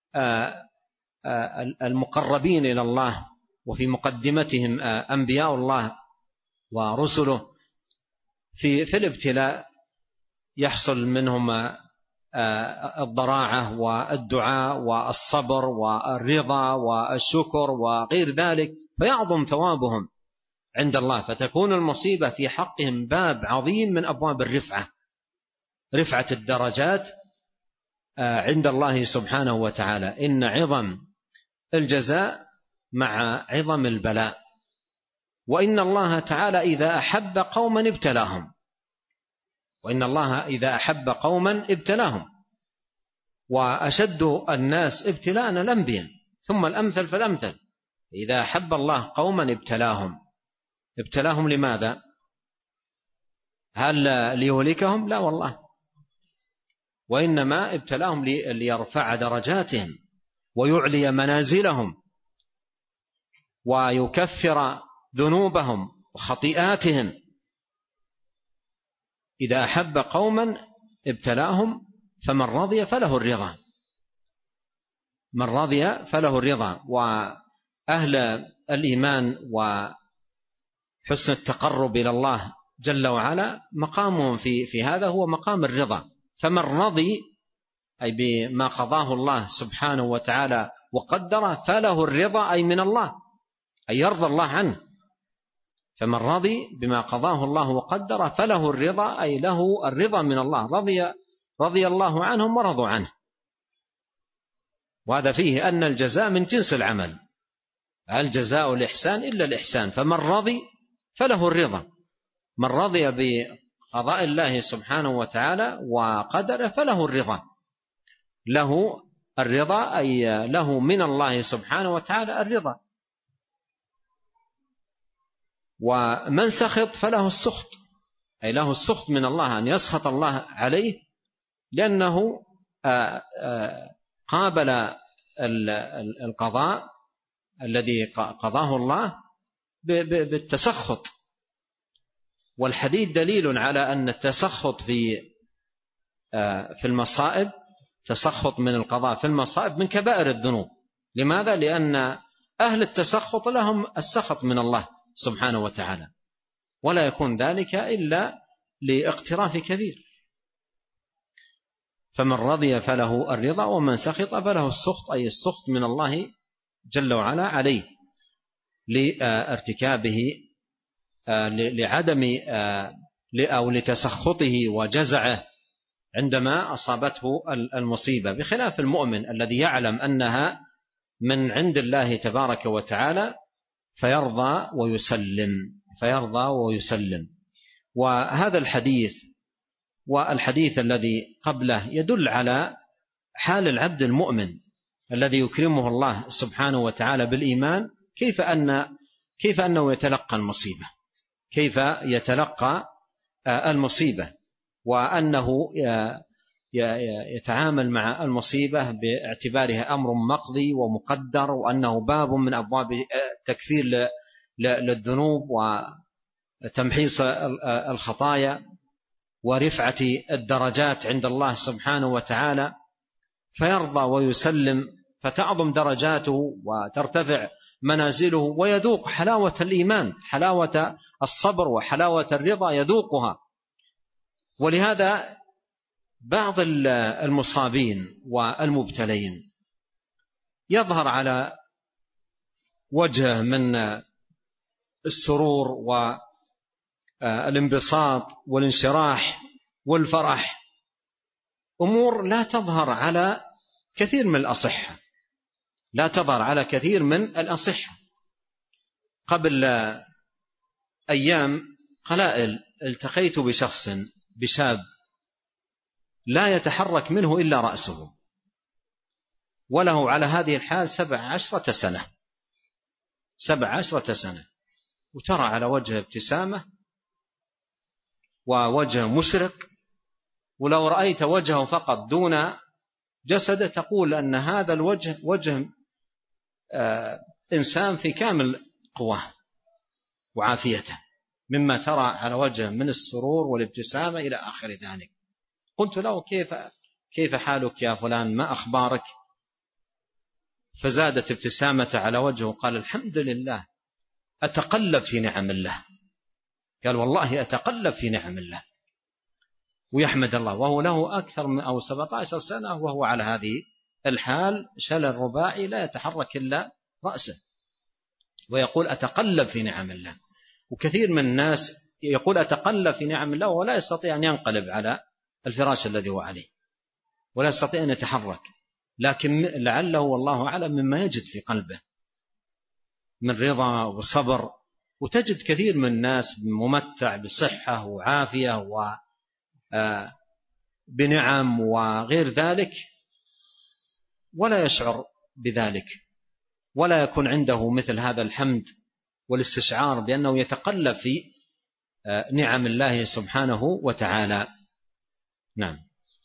المقربين إلى الله وفي مقدمتهم أنبياء الله ورسله في في الابتلاء يحصل منهم الضراعة والدعاء والصبر والرضا والشكر وغير ذلك، فيعظم ثوابهم عند الله، فتكون المصيبة في حقهم باب عظيم من أبواب الرفعة، رفعة الدرجات عند الله سبحانه وتعالى. إن عظم الجزاء مع عظم البلاء، وإن الله تعالى إذا أحب قوما ابتلاهم، وإن الله إذا أحب قوما ابتلاهم. وأشد الناس ابتلاء الأنبياء ثم الأمثل فالأمثل. إذا أحب الله قوما ابتلاهم. ابتلاهم لماذا؟ هل ليهلكهم؟ لا والله، وإنما ابتلاهم ليرفع درجاتهم ويعلي منازلهم ويكفر ذنوبهم وخطيئاتهم. إذا أحب قوما ابتلاهم فمن رضي فله الرضا، من رضي فله الرضا. وأهل الإيمان وحسن التقرب إلى الله جل وعلا مقامهم في في هذا هو مقام الرضا. فمن رضي أي بما قضاه الله سبحانه وتعالى وقدره فله الرضا، أي من الله، أي يرضى الله عنه. فمن رضي بما قضاه الله وقدره فله الرضا، أي له الرضا من الله، رضي, رضي الله عنهم ورضوا عنه. وهذا فيه أن الجزاء من جنس العمل، هل جزاء الإحسان إلا الإحسان. فمن رضي فله الرضا، من رضي بقضاء الله سبحانه وتعالى وقدره فله الرضا، له الرضا أي له من الله سبحانه وتعالى الرضا. ومن سخط فله السخط، أي له السخط من الله، أن يسخط الله عليه لأنه قابل القضاء الذي قضاه الله بالتسخط. والحديث دليل على أن التسخط في في المصائب، تسخط من القضاء في المصائب من كبائر الذنوب. لماذا؟ لأن أهل التسخط لهم السخط من الله سبحانه وتعالى، ولا يكون ذلك إلا لاقتراف كبير. فمن رضي فله الرضا، ومن سخط فله السخط، أي السخط من الله جل وعلا عليه لارتكابه، لعدم أو لتسخطه وجزعه عندما أصابته المصيبة، بخلاف المؤمن الذي يعلم أنها من عند الله تبارك وتعالى فيرضى ويسلم فيرضى ويسلم. وهذا الحديث والحديث الذي قبله يدل على حال العبد المؤمن الذي يكرمه الله سبحانه وتعالى بالإيمان، كيف أن كيف أنه يتلقى المصيبة، كيف يتلقى المصيبة، وأنه يتعامل مع المصيبة باعتبارها أمر مقضي ومقدر، وأنه باب من أبواب التكفير للذنوب وتمحيص الخطايا ورفعة الدرجات عند الله سبحانه وتعالى، فيرضى ويسلم فتعظم درجاته وترتفع منازله، ويذوق حلاوة الإيمان، حلاوة الصبر وحلاوة الرضا يذوقها. ولهذا بعض المصابين والمبتلين يظهر على وجه من السرور والانبساط والانشراح والفرح أمور لا تظهر على كثير من الأصحة، لا تظهر على كثير من الأصحة. قبل أيام قلائل التقيت بشخص بشاب لا يتحرك منه إلا رأسه، وله على هذه الحال سبع عشرة سنة سبع عشرة سنة وترى على وجه ابتسامة ووجه مشرق، ولو رأيت وجهه فقط دون جسده تقول أن هذا الوجه وجه آه إنسان في كامل قواه وعافيته، مما ترى على وجه من السرور والابتسامة إلى آخر ذلك. قلت له كيف كيف حالك يا فلان، ما أخبارك؟ فزادت ابتسامة على وجهه، قال الحمد لله أتقلب في نعم الله. قال والله أتقلب في نعم الله ويحمد الله، وهو له أكثر من أو سبعة عشر سنة وهو على هذه الحال، شلل رباعي لا يتحرك إلا رأسه، ويقول أتقلب في نعم الله. وكثير من الناس يقول أتقلب في نعم الله ولا يستطيع أن ينقلب على الفراش الذي هو عليه، ولا يستطيع أن يتحرك، لكن لعله والله أعلم مما يجد في قلبه من رضا وصبر. وتجد كثير من الناس ممتع بصحة وعافية وبنعم وغير ذلك ولا يشعر بذلك، ولا يكون عنده مثل هذا الحمد والاستشعار بأنه يتقلب في نعم الله سبحانه وتعالى. نعم.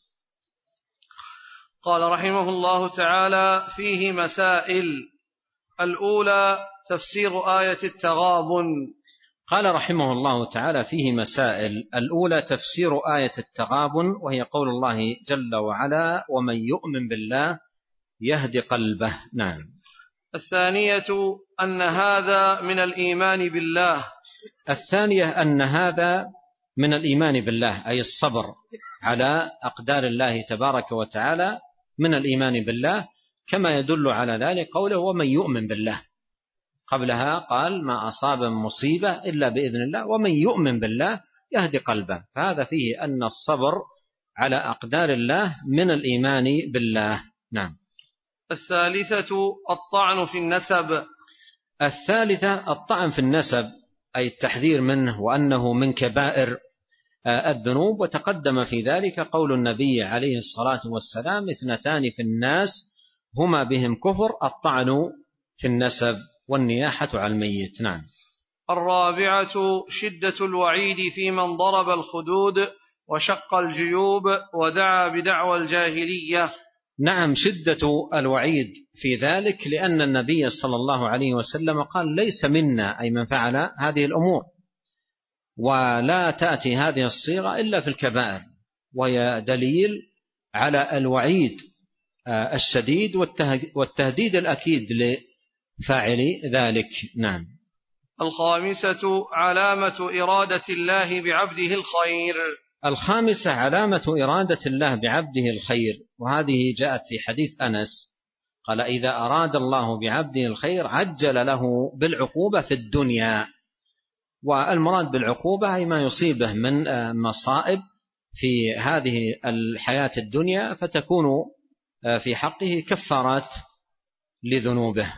قال رحمه الله تعالى: فيه مسائل. الأولى تفسير آية التغابن. قال رحمه الله تعالى: فيه مسائل. الأولى تفسير آية التغابن، وهي قول الله جل وعلا: ومن يؤمن بالله يهدي قلبه. نعم. الثانية أن هذا من الإيمان بالله. الثانية أن هذا من الإيمان بالله، أي الصبر على أقدار الله تبارك وتعالى من الإيمان بالله، كما يدل على ذلك قوله ومن يؤمن بالله. قبلها قال ما أصاب مصيبة إلا بإذن الله ومن يؤمن بالله يهدي قلبه، فهذا فيه أن الصبر على أقدار الله من الإيمان بالله. نعم. الثالثة الطعن في النسب. الثالثة الطعن في النسب، أي التحذير منه وأنه من كبائر الذنوب، وتقدم في ذلك قول النبي عليه الصلاة والسلام اثنتان في الناس هما بهم كفر، الطعن في النسب والنياحة على الميت. نعم. الرابعة شدة الوعيد في من ضرب الخدود وشق الجيوب ودعا بدعوى الجاهلية. نعم، شدة الوعيد في ذلك لأن النبي صلى الله عليه وسلم قال ليس منا، أي من فعل هذه الأمور، ولا تأتي هذه الصيغة إلا في الكبائر، وهي دليل على الوعيد الشديد والتهديد الأكيد لفاعل ذلك. نعم. الخامسة علامة إرادة الله بعبده الخير. الخامسة علامة إرادة الله بعبده الخير، وهذه جاءت في حديث أنس قال إذا أراد الله بعبده الخير عجل له بالعقوبة في الدنيا، والمراد بالعقوبة أي ما يصيبه من مصائب في هذه الحياة الدنيا فتكون في حقه كفارات لذنوبه.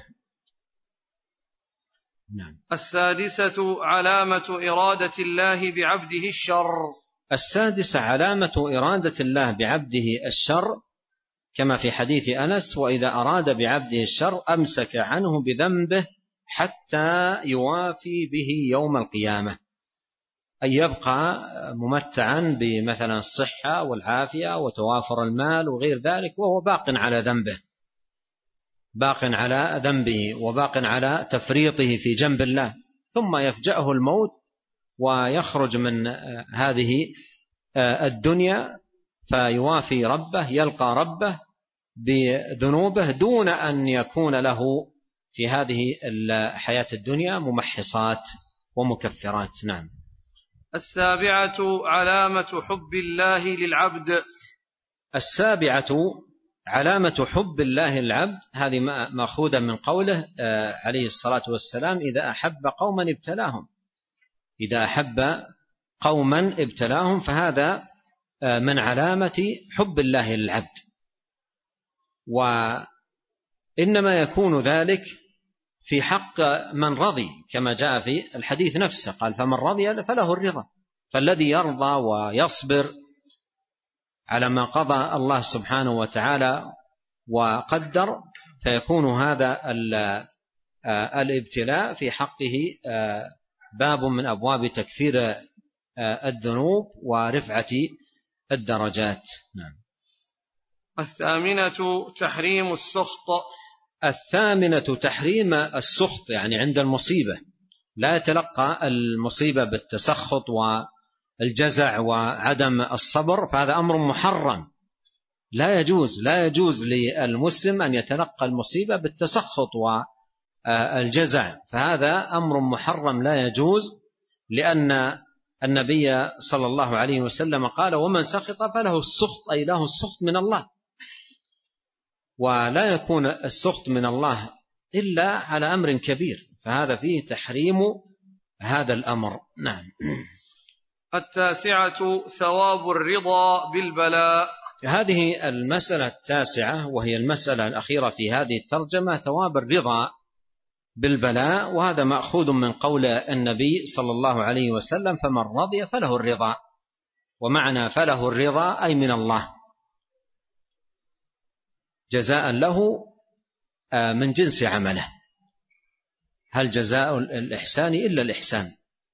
نعم. السادسة علامة إرادة الله بعبده الشر. السادسة علامة إرادة الله بعبده الشر، كما في حديث أنس وإذا أراد بعبده الشر أمسك عنه بذنبه حتى يوافي به يوم القيامة، أن يبقى ممتعا بمثلا الصحة والعافية وتوافر المال وغير ذلك وهو باق على ذنبه، باق على ذنبه وباق على تفريطه في جنب الله، ثم يفجأه الموت ويخرج من هذه الدنيا فيوافي ربه، يلقى ربه بذنوبه دون أن يكون له في هذه الحياة الدنيا ممحصات ومكفرات. نعم. السابعة علامة حب الله للعبد. السابعة علامة حب الله للعبد، هذه مأخوذة من قوله عليه الصلاة والسلام إذا أحب قوما ابتلاهم، إذا أحب قوما ابتلاهم، فهذا من علامة حب الله للعبد، وإنما يكون ذلك في حق من رضي كما جاء في الحديث نفسه قال فمن رضي فله الرضا، فالذي يرضى ويصبر على ما قضى الله سبحانه وتعالى وقدر فيكون هذا الابتلاء في حقه باب من أبواب تكفير الذنوب ورفعة الدرجات. نعم. الثامنة تحريم السخط. الثامنة تحريم السخط، يعني عند المصيبة لا يتلقى المصيبة بالتسخط والجزع وعدم الصبر، فهذا أمر محرم لا يجوز، لا يجوز للمسلم أن يتلقى المصيبة بالتسخط والجزع، فهذا أمر محرم لا يجوز، لأن النبي صلى الله عليه وسلم قال ومن سخط فله السخط، أي له السخط من الله، ولا يكون السخط من الله إلا على أمر كبير، فهذا فيه تحريم هذا الأمر. نعم. التاسعة ثواب الرضا بالبلاء. هذه المسألة التاسعة وهي المسألة الأخيرة في هذه الترجمة، ثواب الرضا بالبلاء، وهذا مأخوذ من قول النبي صلى الله عليه وسلم فمن رضي فله الرضا، ومعنى فله الرضا أي من الله جزاء له من جنس عمله، هل جزاء الإحسان إلا الإحسان،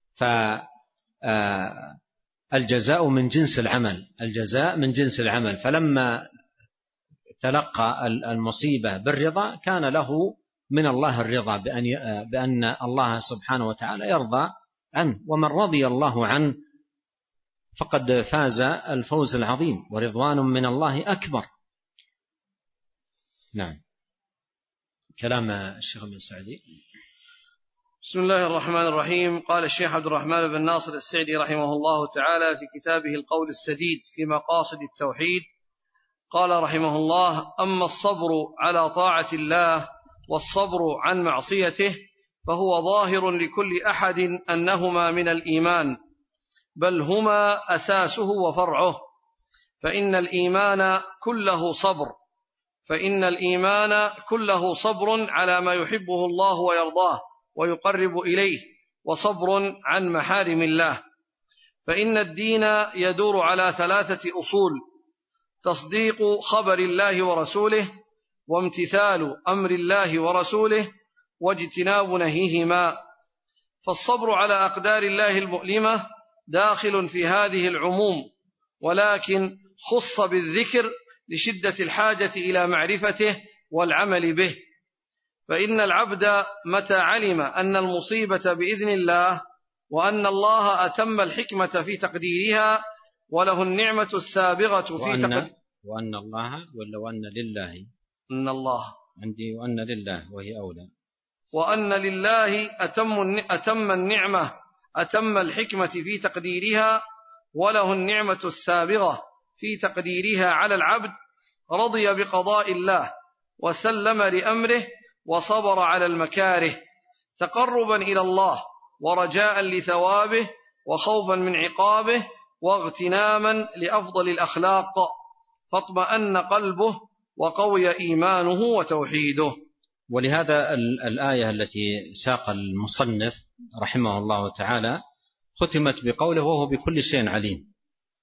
فالجزاء من جنس العمل، الجزاء من جنس العمل، فلما تلقى المصيبة بالرضا كان له من الله الرضا بأن بأن الله سبحانه وتعالى يرضى عنه، ومن رضي الله عنه فقد فاز الفوز العظيم، ورضوان من الله أكبر. نعم. كلام الشيخ ابن سعدي. بسم الله الرحمن الرحيم. قال الشيخ عبد الرحمن بن ناصر السعدي رحمه الله تعالى في كتابه القول السديد في مقاصد التوحيد، قال رحمه الله: أما الصبر على طاعة الله والصبر عن معصيته فهو ظاهر لكل أحد أنهما من الإيمان، بل هما أساسه وفرعه، فإن الإيمان كله صبر فإن الإيمان كله صبر على ما يحبه الله ويرضاه ويقرب إليه، وصبر عن محارم الله. فإن الدين يدور على ثلاثة أصول: تصديق خبر الله ورسوله، وامتثال أمر الله ورسوله، واجتناب نهيهما. فالصبر على أقدار الله المؤلمة داخل في هذه العموم، ولكن خص بالذكر لشدة الحاجة إلى معرفته والعمل به. فإن العبد متى علم أن المصيبة بإذن الله، وأن الله أتم الحكمة في تقديرها، وله النعمة السابغة في وأن, تقدير وأن الله ولا وأن لله أن الله عندي وأن لله وهي أولى وأن لله أتم, أتم النعمة أتم الحكمة في تقديرها، وله النعمة السابغة في تقديرها على العبد، رضي بقضاء الله وسلم لأمره وصبر على المكاره، تقربا إلى الله ورجاء لثوابه وخوفا من عقابه واغتناما لأفضل الأخلاق، فاطمأن قلبه وقوي إيمانه وتوحيده. ولهذا الآية التي ساق المصنف رحمه الله تعالى ختمت بقوله: وهو بكل شيء عليم.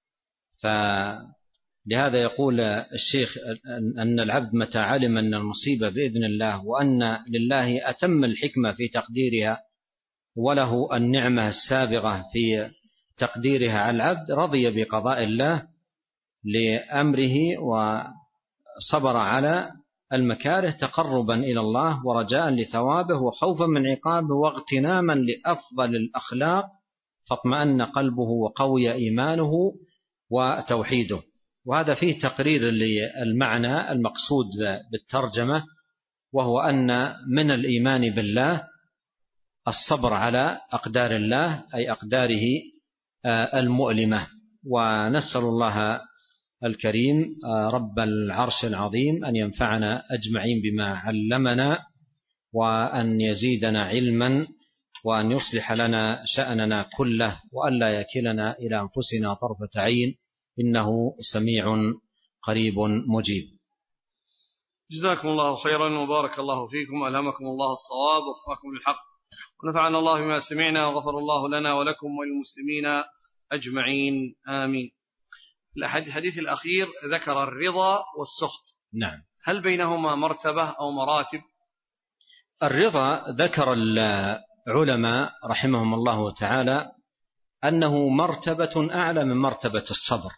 فلهذا يقول الشيخ أن العبد متى علم أن المصيبة بإذن الله، وأن لله أتم الحكمة في تقديرها، وله النعمة السابغة في تقديرها على العبد، رضي بقضاء الله لأمره وصبر على المكاره، تقربا إلى الله ورجاء لثوابه وخوفا من عقابه واغتناما لأفضل الأخلاق، فاطمأن قلبه وقوي إيمانه وتوحيده. وهذا فيه تقرير للمعنى المقصود بالترجمة، وهو أن من الإيمان بالله الصبر على أقدار الله، أي أقداره المؤلمة. ونسأل الله الكريم رب العرش العظيم أن ينفعنا أجمعين بما علمنا، وأن يزيدنا علما، وأن يصلح لنا شأننا كله، وأن لا يكلنا إلى أنفسنا طرفة عين، إنه سميع قريب مجيب. جزاكم الله خيرا وبارك الله فيكم، ألهمكم الله الصواب ووفقكم للحق، ونفعنا الله بما سمعنا، وغفر الله لنا ولكم وللمسلمين أجمعين، آمين. الحديث الأخير ذكر الرضا والسخط. نعم. هل بينهما مرتبة أو مراتب؟ الرضا ذكر العلماء رحمهم الله تعالى أنه مرتبة أعلى من مرتبة الصبر.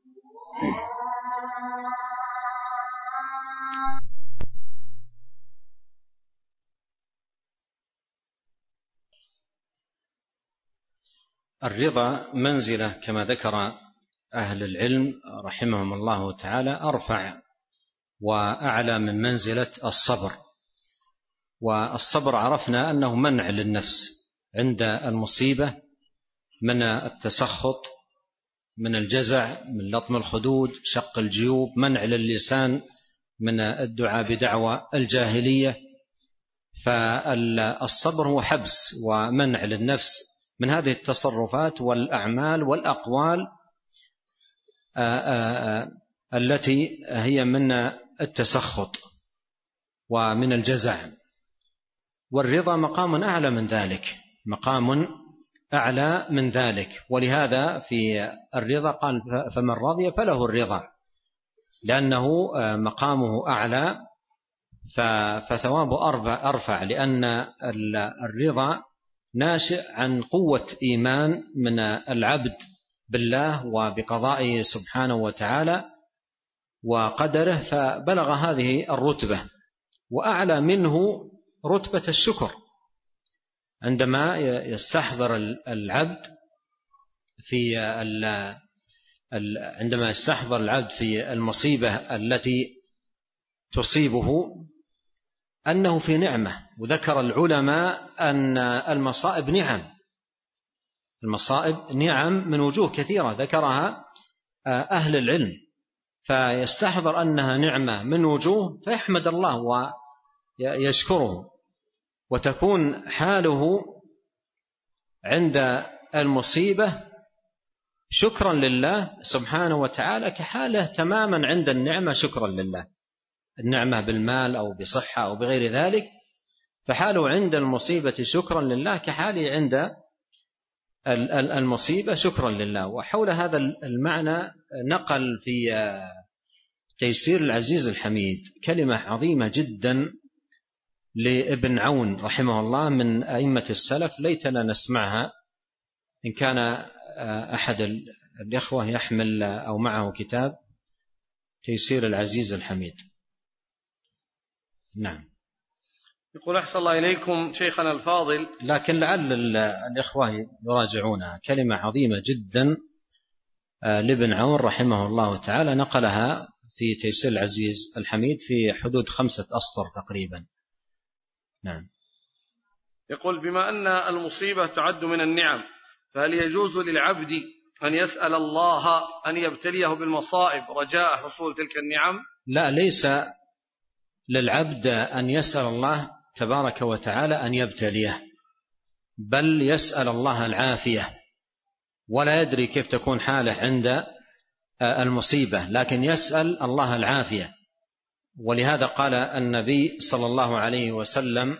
الرضا منزلة كما ذكر أهل العلم رحمهم الله تعالى أرفع وأعلى من منزلة الصبر. والصبر عرفنا أنه منع للنفس عند المصيبة من التسخط، من الجزع، من لطم الخدود، شق الجيوب، منع للسان من الدعاء بدعوى الجاهلية. فالصبر هو حبس ومنع للنفس من هذه التصرفات والأعمال والأقوال التي هي من التسخط ومن الجزع. والرضا مقام أعلى من ذلك، مقام أعلى من ذلك. ولهذا في الرضا قال: فمن رضي فله الرضا، لأنه مقامه أعلى فثوابه أرفع، لأن الرضا ناشئ عن قوة إيمان من العبد بالله وبقضائه سبحانه وتعالى وقدره، فبلغ هذه الرتبة. وأعلى منه رتبة الشكر، عندما يستحضر العبد في عندما يستحضر العبد في المصيبة التي تصيبه أنه في نعمة. وذكر العلماء أن المصائب نعم، المصائب نعم من وجوه كثيرة ذكرها أهل العلم، فيستحضر أنها نعمة من وجوه فيحمد الله ويشكره، وتكون حاله عند المصيبة شكرا لله سبحانه وتعالى كحاله تماما عند النعمة شكرا لله، النعمة بالمال أو بصحة أو بغير ذلك، فحاله عند المصيبة شكرا لله كحاله عند المصيبة شكرا لله. وحول هذا المعنى نقل في تيسير العزيز الحميد كلمة عظيمة جدا لابن عون رحمه الله من أئمة السلف، ليتنا نسمعها إن كان أحد الإخوة يحمل أو معه كتاب تيسير العزيز الحميد. نعم. يقول أحسن الله إليكم شيخنا الفاضل، لكن لعل الإخوة يراجعونها، كلمة عظيمة جدا لابن عون رحمه الله تعالى، نقلها في تيسير العزيز الحميد في حدود خمسة أسطر تقريبا. نعم. يقول بما أن المصيبة تعد من النعم، فهل يجوز للعبد أن يسأل الله أن يبتليه بالمصائب رجاء حصول تلك النعم؟ لا، ليس للعبد أن يسأل الله تبارك وتعالى أن يبتليه، بل يسأل الله العافية، ولا يدري كيف تكون حاله عند المصيبة، لكن يسأل الله العافية. ولهذا قال النبي صلى الله عليه وسلم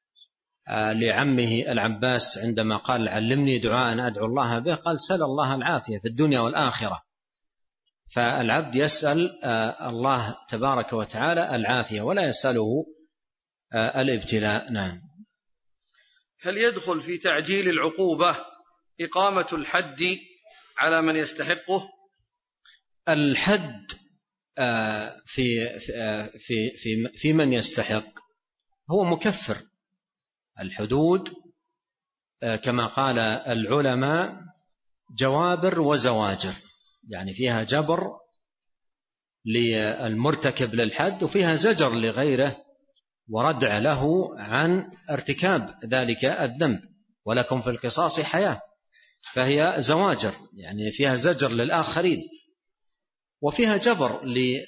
لعمه العباس عندما قال علمني دعاء أدعو الله به، قال سل الله العافية في الدنيا والآخرة. فالعبد يسأل الله تبارك وتعالى العافية ولا يسأله الابتلاء. نعم. هل يدخل في تعجيل العقوبة إقامة الحد على من يستحقه؟ الحد في في في في من يستحق هو مكفر. الحدود كما قال العلماء جوابر وزواجر، يعني فيها جبر للمرتكب للحد وفيها زجر لغيره وردع له عن ارتكاب ذلك الذنب، ولكم في القصاص حياة، فهي زواجر يعني فيها زجر للآخرين، وفيها جبر ل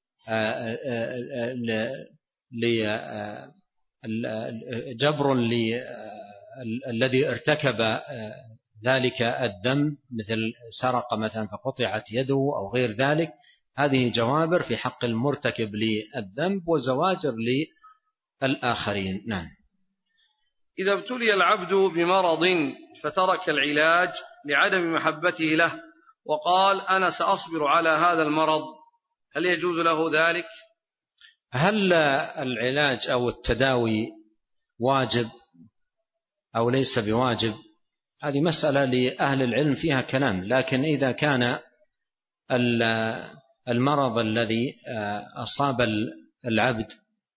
جبر الذي ارتكب ذلك الذنب، مثل سرق مثلا فقطعت يده أو غير ذلك، هذه جوابر في حق المرتكب للذنب وزواجر للآخرين. نعم. إذا ابتلي العبد بمرض فترك العلاج لعدم محبته له وقال أنا سأصبر على هذا المرض، هل يجوز له ذلك؟ هل العلاج أو التداوي واجب أو ليس بواجب؟ هذه مسألة لأهل العلم فيها كلام، لكن إذا كان المرض الذي أصاب العبد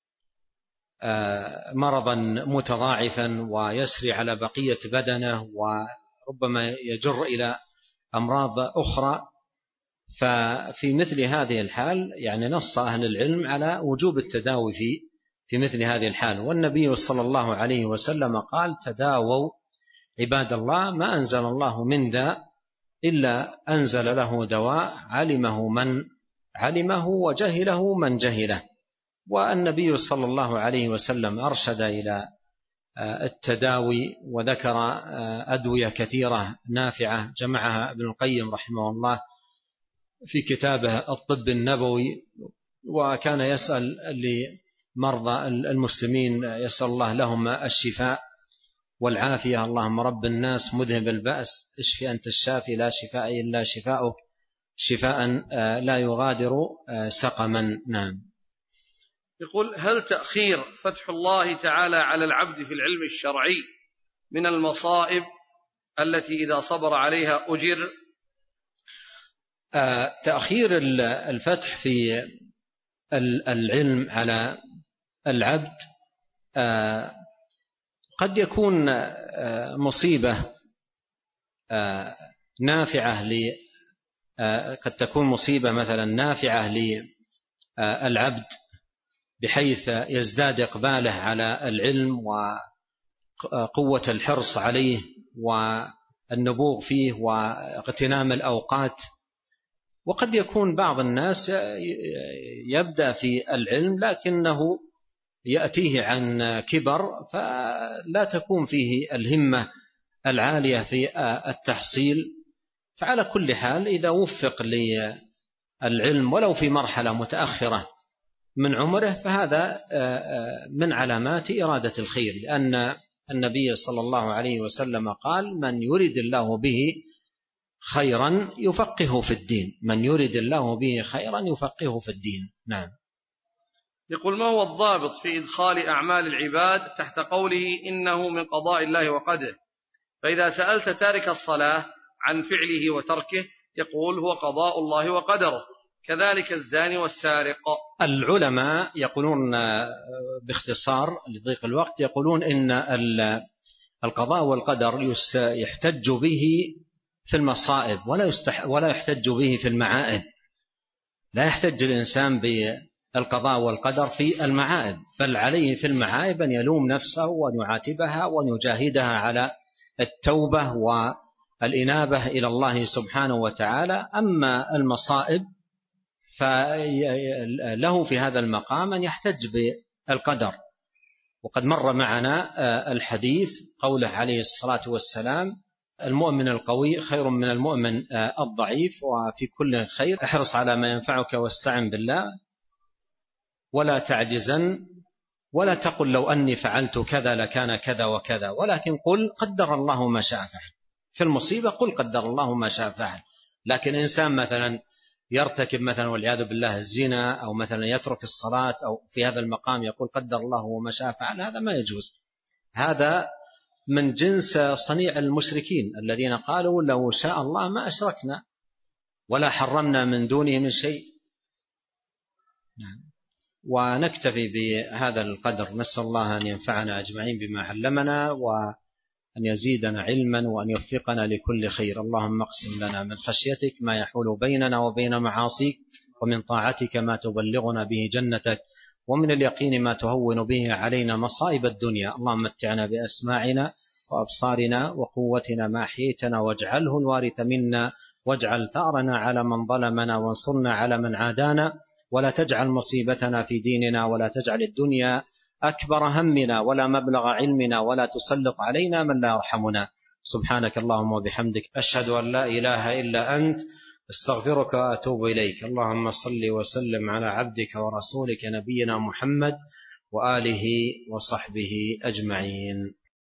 مرضا متضاعفا ويسري على بقية بدنه وربما يجر إلى أمراض أخرى، ففي مثل هذه الحال يعني نص أهل العلم على وجوب التداوي في في مثل هذه الحال. والنبي صلى الله عليه وسلم قال تداووا عباد الله ما أنزل الله من داء إلا أنزل له دواء علمه من علمه وجهله من جهله. والنبي صلى الله عليه وسلم أرشد إلى التداوي وذكر أدوية كثيرة نافعة جمعها ابن القيم رحمه الله في كتابه الطب النبوي، وكان يسأل لمرضى المسلمين يسأل الله لهم الشفاء والعافية، اللهم رب الناس مذهب البأس اشفي أنت الشافي لا شفاء إلا شفاؤك شفاء لا يغادر سقما. نعم. يقول هل تأخير فتح الله تعالى على العبد في العلم الشرعي من المصائب التي إذا صبر عليها أجر؟ تأخير الفتح في العلم على العبد قد يكون مصيبة نافعة ل قد تكون مصيبة مثلا نافعة للعبد بحيث يزداد إقباله على العلم وقوة الحرص عليه والنبوغ فيه واغتنام الأوقات. وقد يكون بعض الناس يبدأ في العلم لكنه يأتيه عن كبر فلا تكون فيه الهمة العالية في التحصيل. فعلى كل حال إذا وفق للعلم ولو في مرحلة متأخرة من عمره فهذا من علامات إرادة الخير، لأن النبي صلى الله عليه وسلم قال: من يرد الله به خيرا يفقهه في الدين، من يرد الله به خيرا يفقهه في الدين. نعم. يقول: ما هو الضابط في إدخال أعمال العباد تحت قوله إنه من قضاء الله وقدره؟ فإذا سألت تارك الصلاة عن فعله وتركه يقول هو قضاء الله وقدره، كذلك الزاني والسارق. العلماء يقولون باختصار لضيق الوقت، يقولون إن القضاء والقدر يحتج به في المصائب ولا يستح ولا يحتج به في المعائب. لا يحتج الإنسان بالقضاء والقدر في المعائب، بل عليه في المعائب أن يلوم نفسه وأن يعاتبها وأن يجاهدها على التوبة والإنابة إلى الله سبحانه وتعالى. أما المصائب فله في هذا المقام أن يحتج بالقدر. وقد مر معنا الحديث قوله عليه الصلاة والسلام: المؤمن القوي خير من المؤمن الضعيف، وفي كل خير، احرص على ما ينفعك واستعن بالله ولا تعجزن، ولا تقل لو أني فعلت كذا لكان كذا وكذا، ولكن قل قدر الله ما شاء فعل. في المصيبة قل قدر الله ما شاء فعل. لكن إنسان مثلا يرتكب مثلا والعياذ بالله الزنا، أو مثلا يترك الصلاة، أو في هذا المقام يقول قدر الله وما شاء فعل، هذا ما يجوز. هذا من جنس صنيع المشركين الذين قالوا لو شاء الله ما أشركنا ولا حرمنا من دونه من شيء. ونكتفي بهذا القدر. نسأل الله أن ينفعنا أجمعين بما علمنا، وأن يزيدنا علما، وأن يوفقنا لكل خير. اللهم اقسم لنا من خشيتك ما يحول بيننا وبين معاصيك، ومن طاعتك ما تبلغنا به جنتك، ومن اليقين ما تهون به علينا مصائب الدنيا. اللهم متعنا بأسماعنا وأبصارنا وقوتنا ما أحييتنا، واجعله الوارث منا، واجعل ثأرنا على من ظلمنا، وانصرنا على من عادانا، ولا تجعل مصيبتنا في ديننا، ولا تجعل الدنيا أكبر همنا ولا مبلغ علمنا، ولا تسلط علينا من لا يرحمنا. سبحانك اللهم وبحمدك، أشهد أن لا إله إلا أنت، استغفرك وأتوب إليك. اللهم صل وسلم على عبدك ورسولك نبينا محمد وآله وصحبه أجمعين.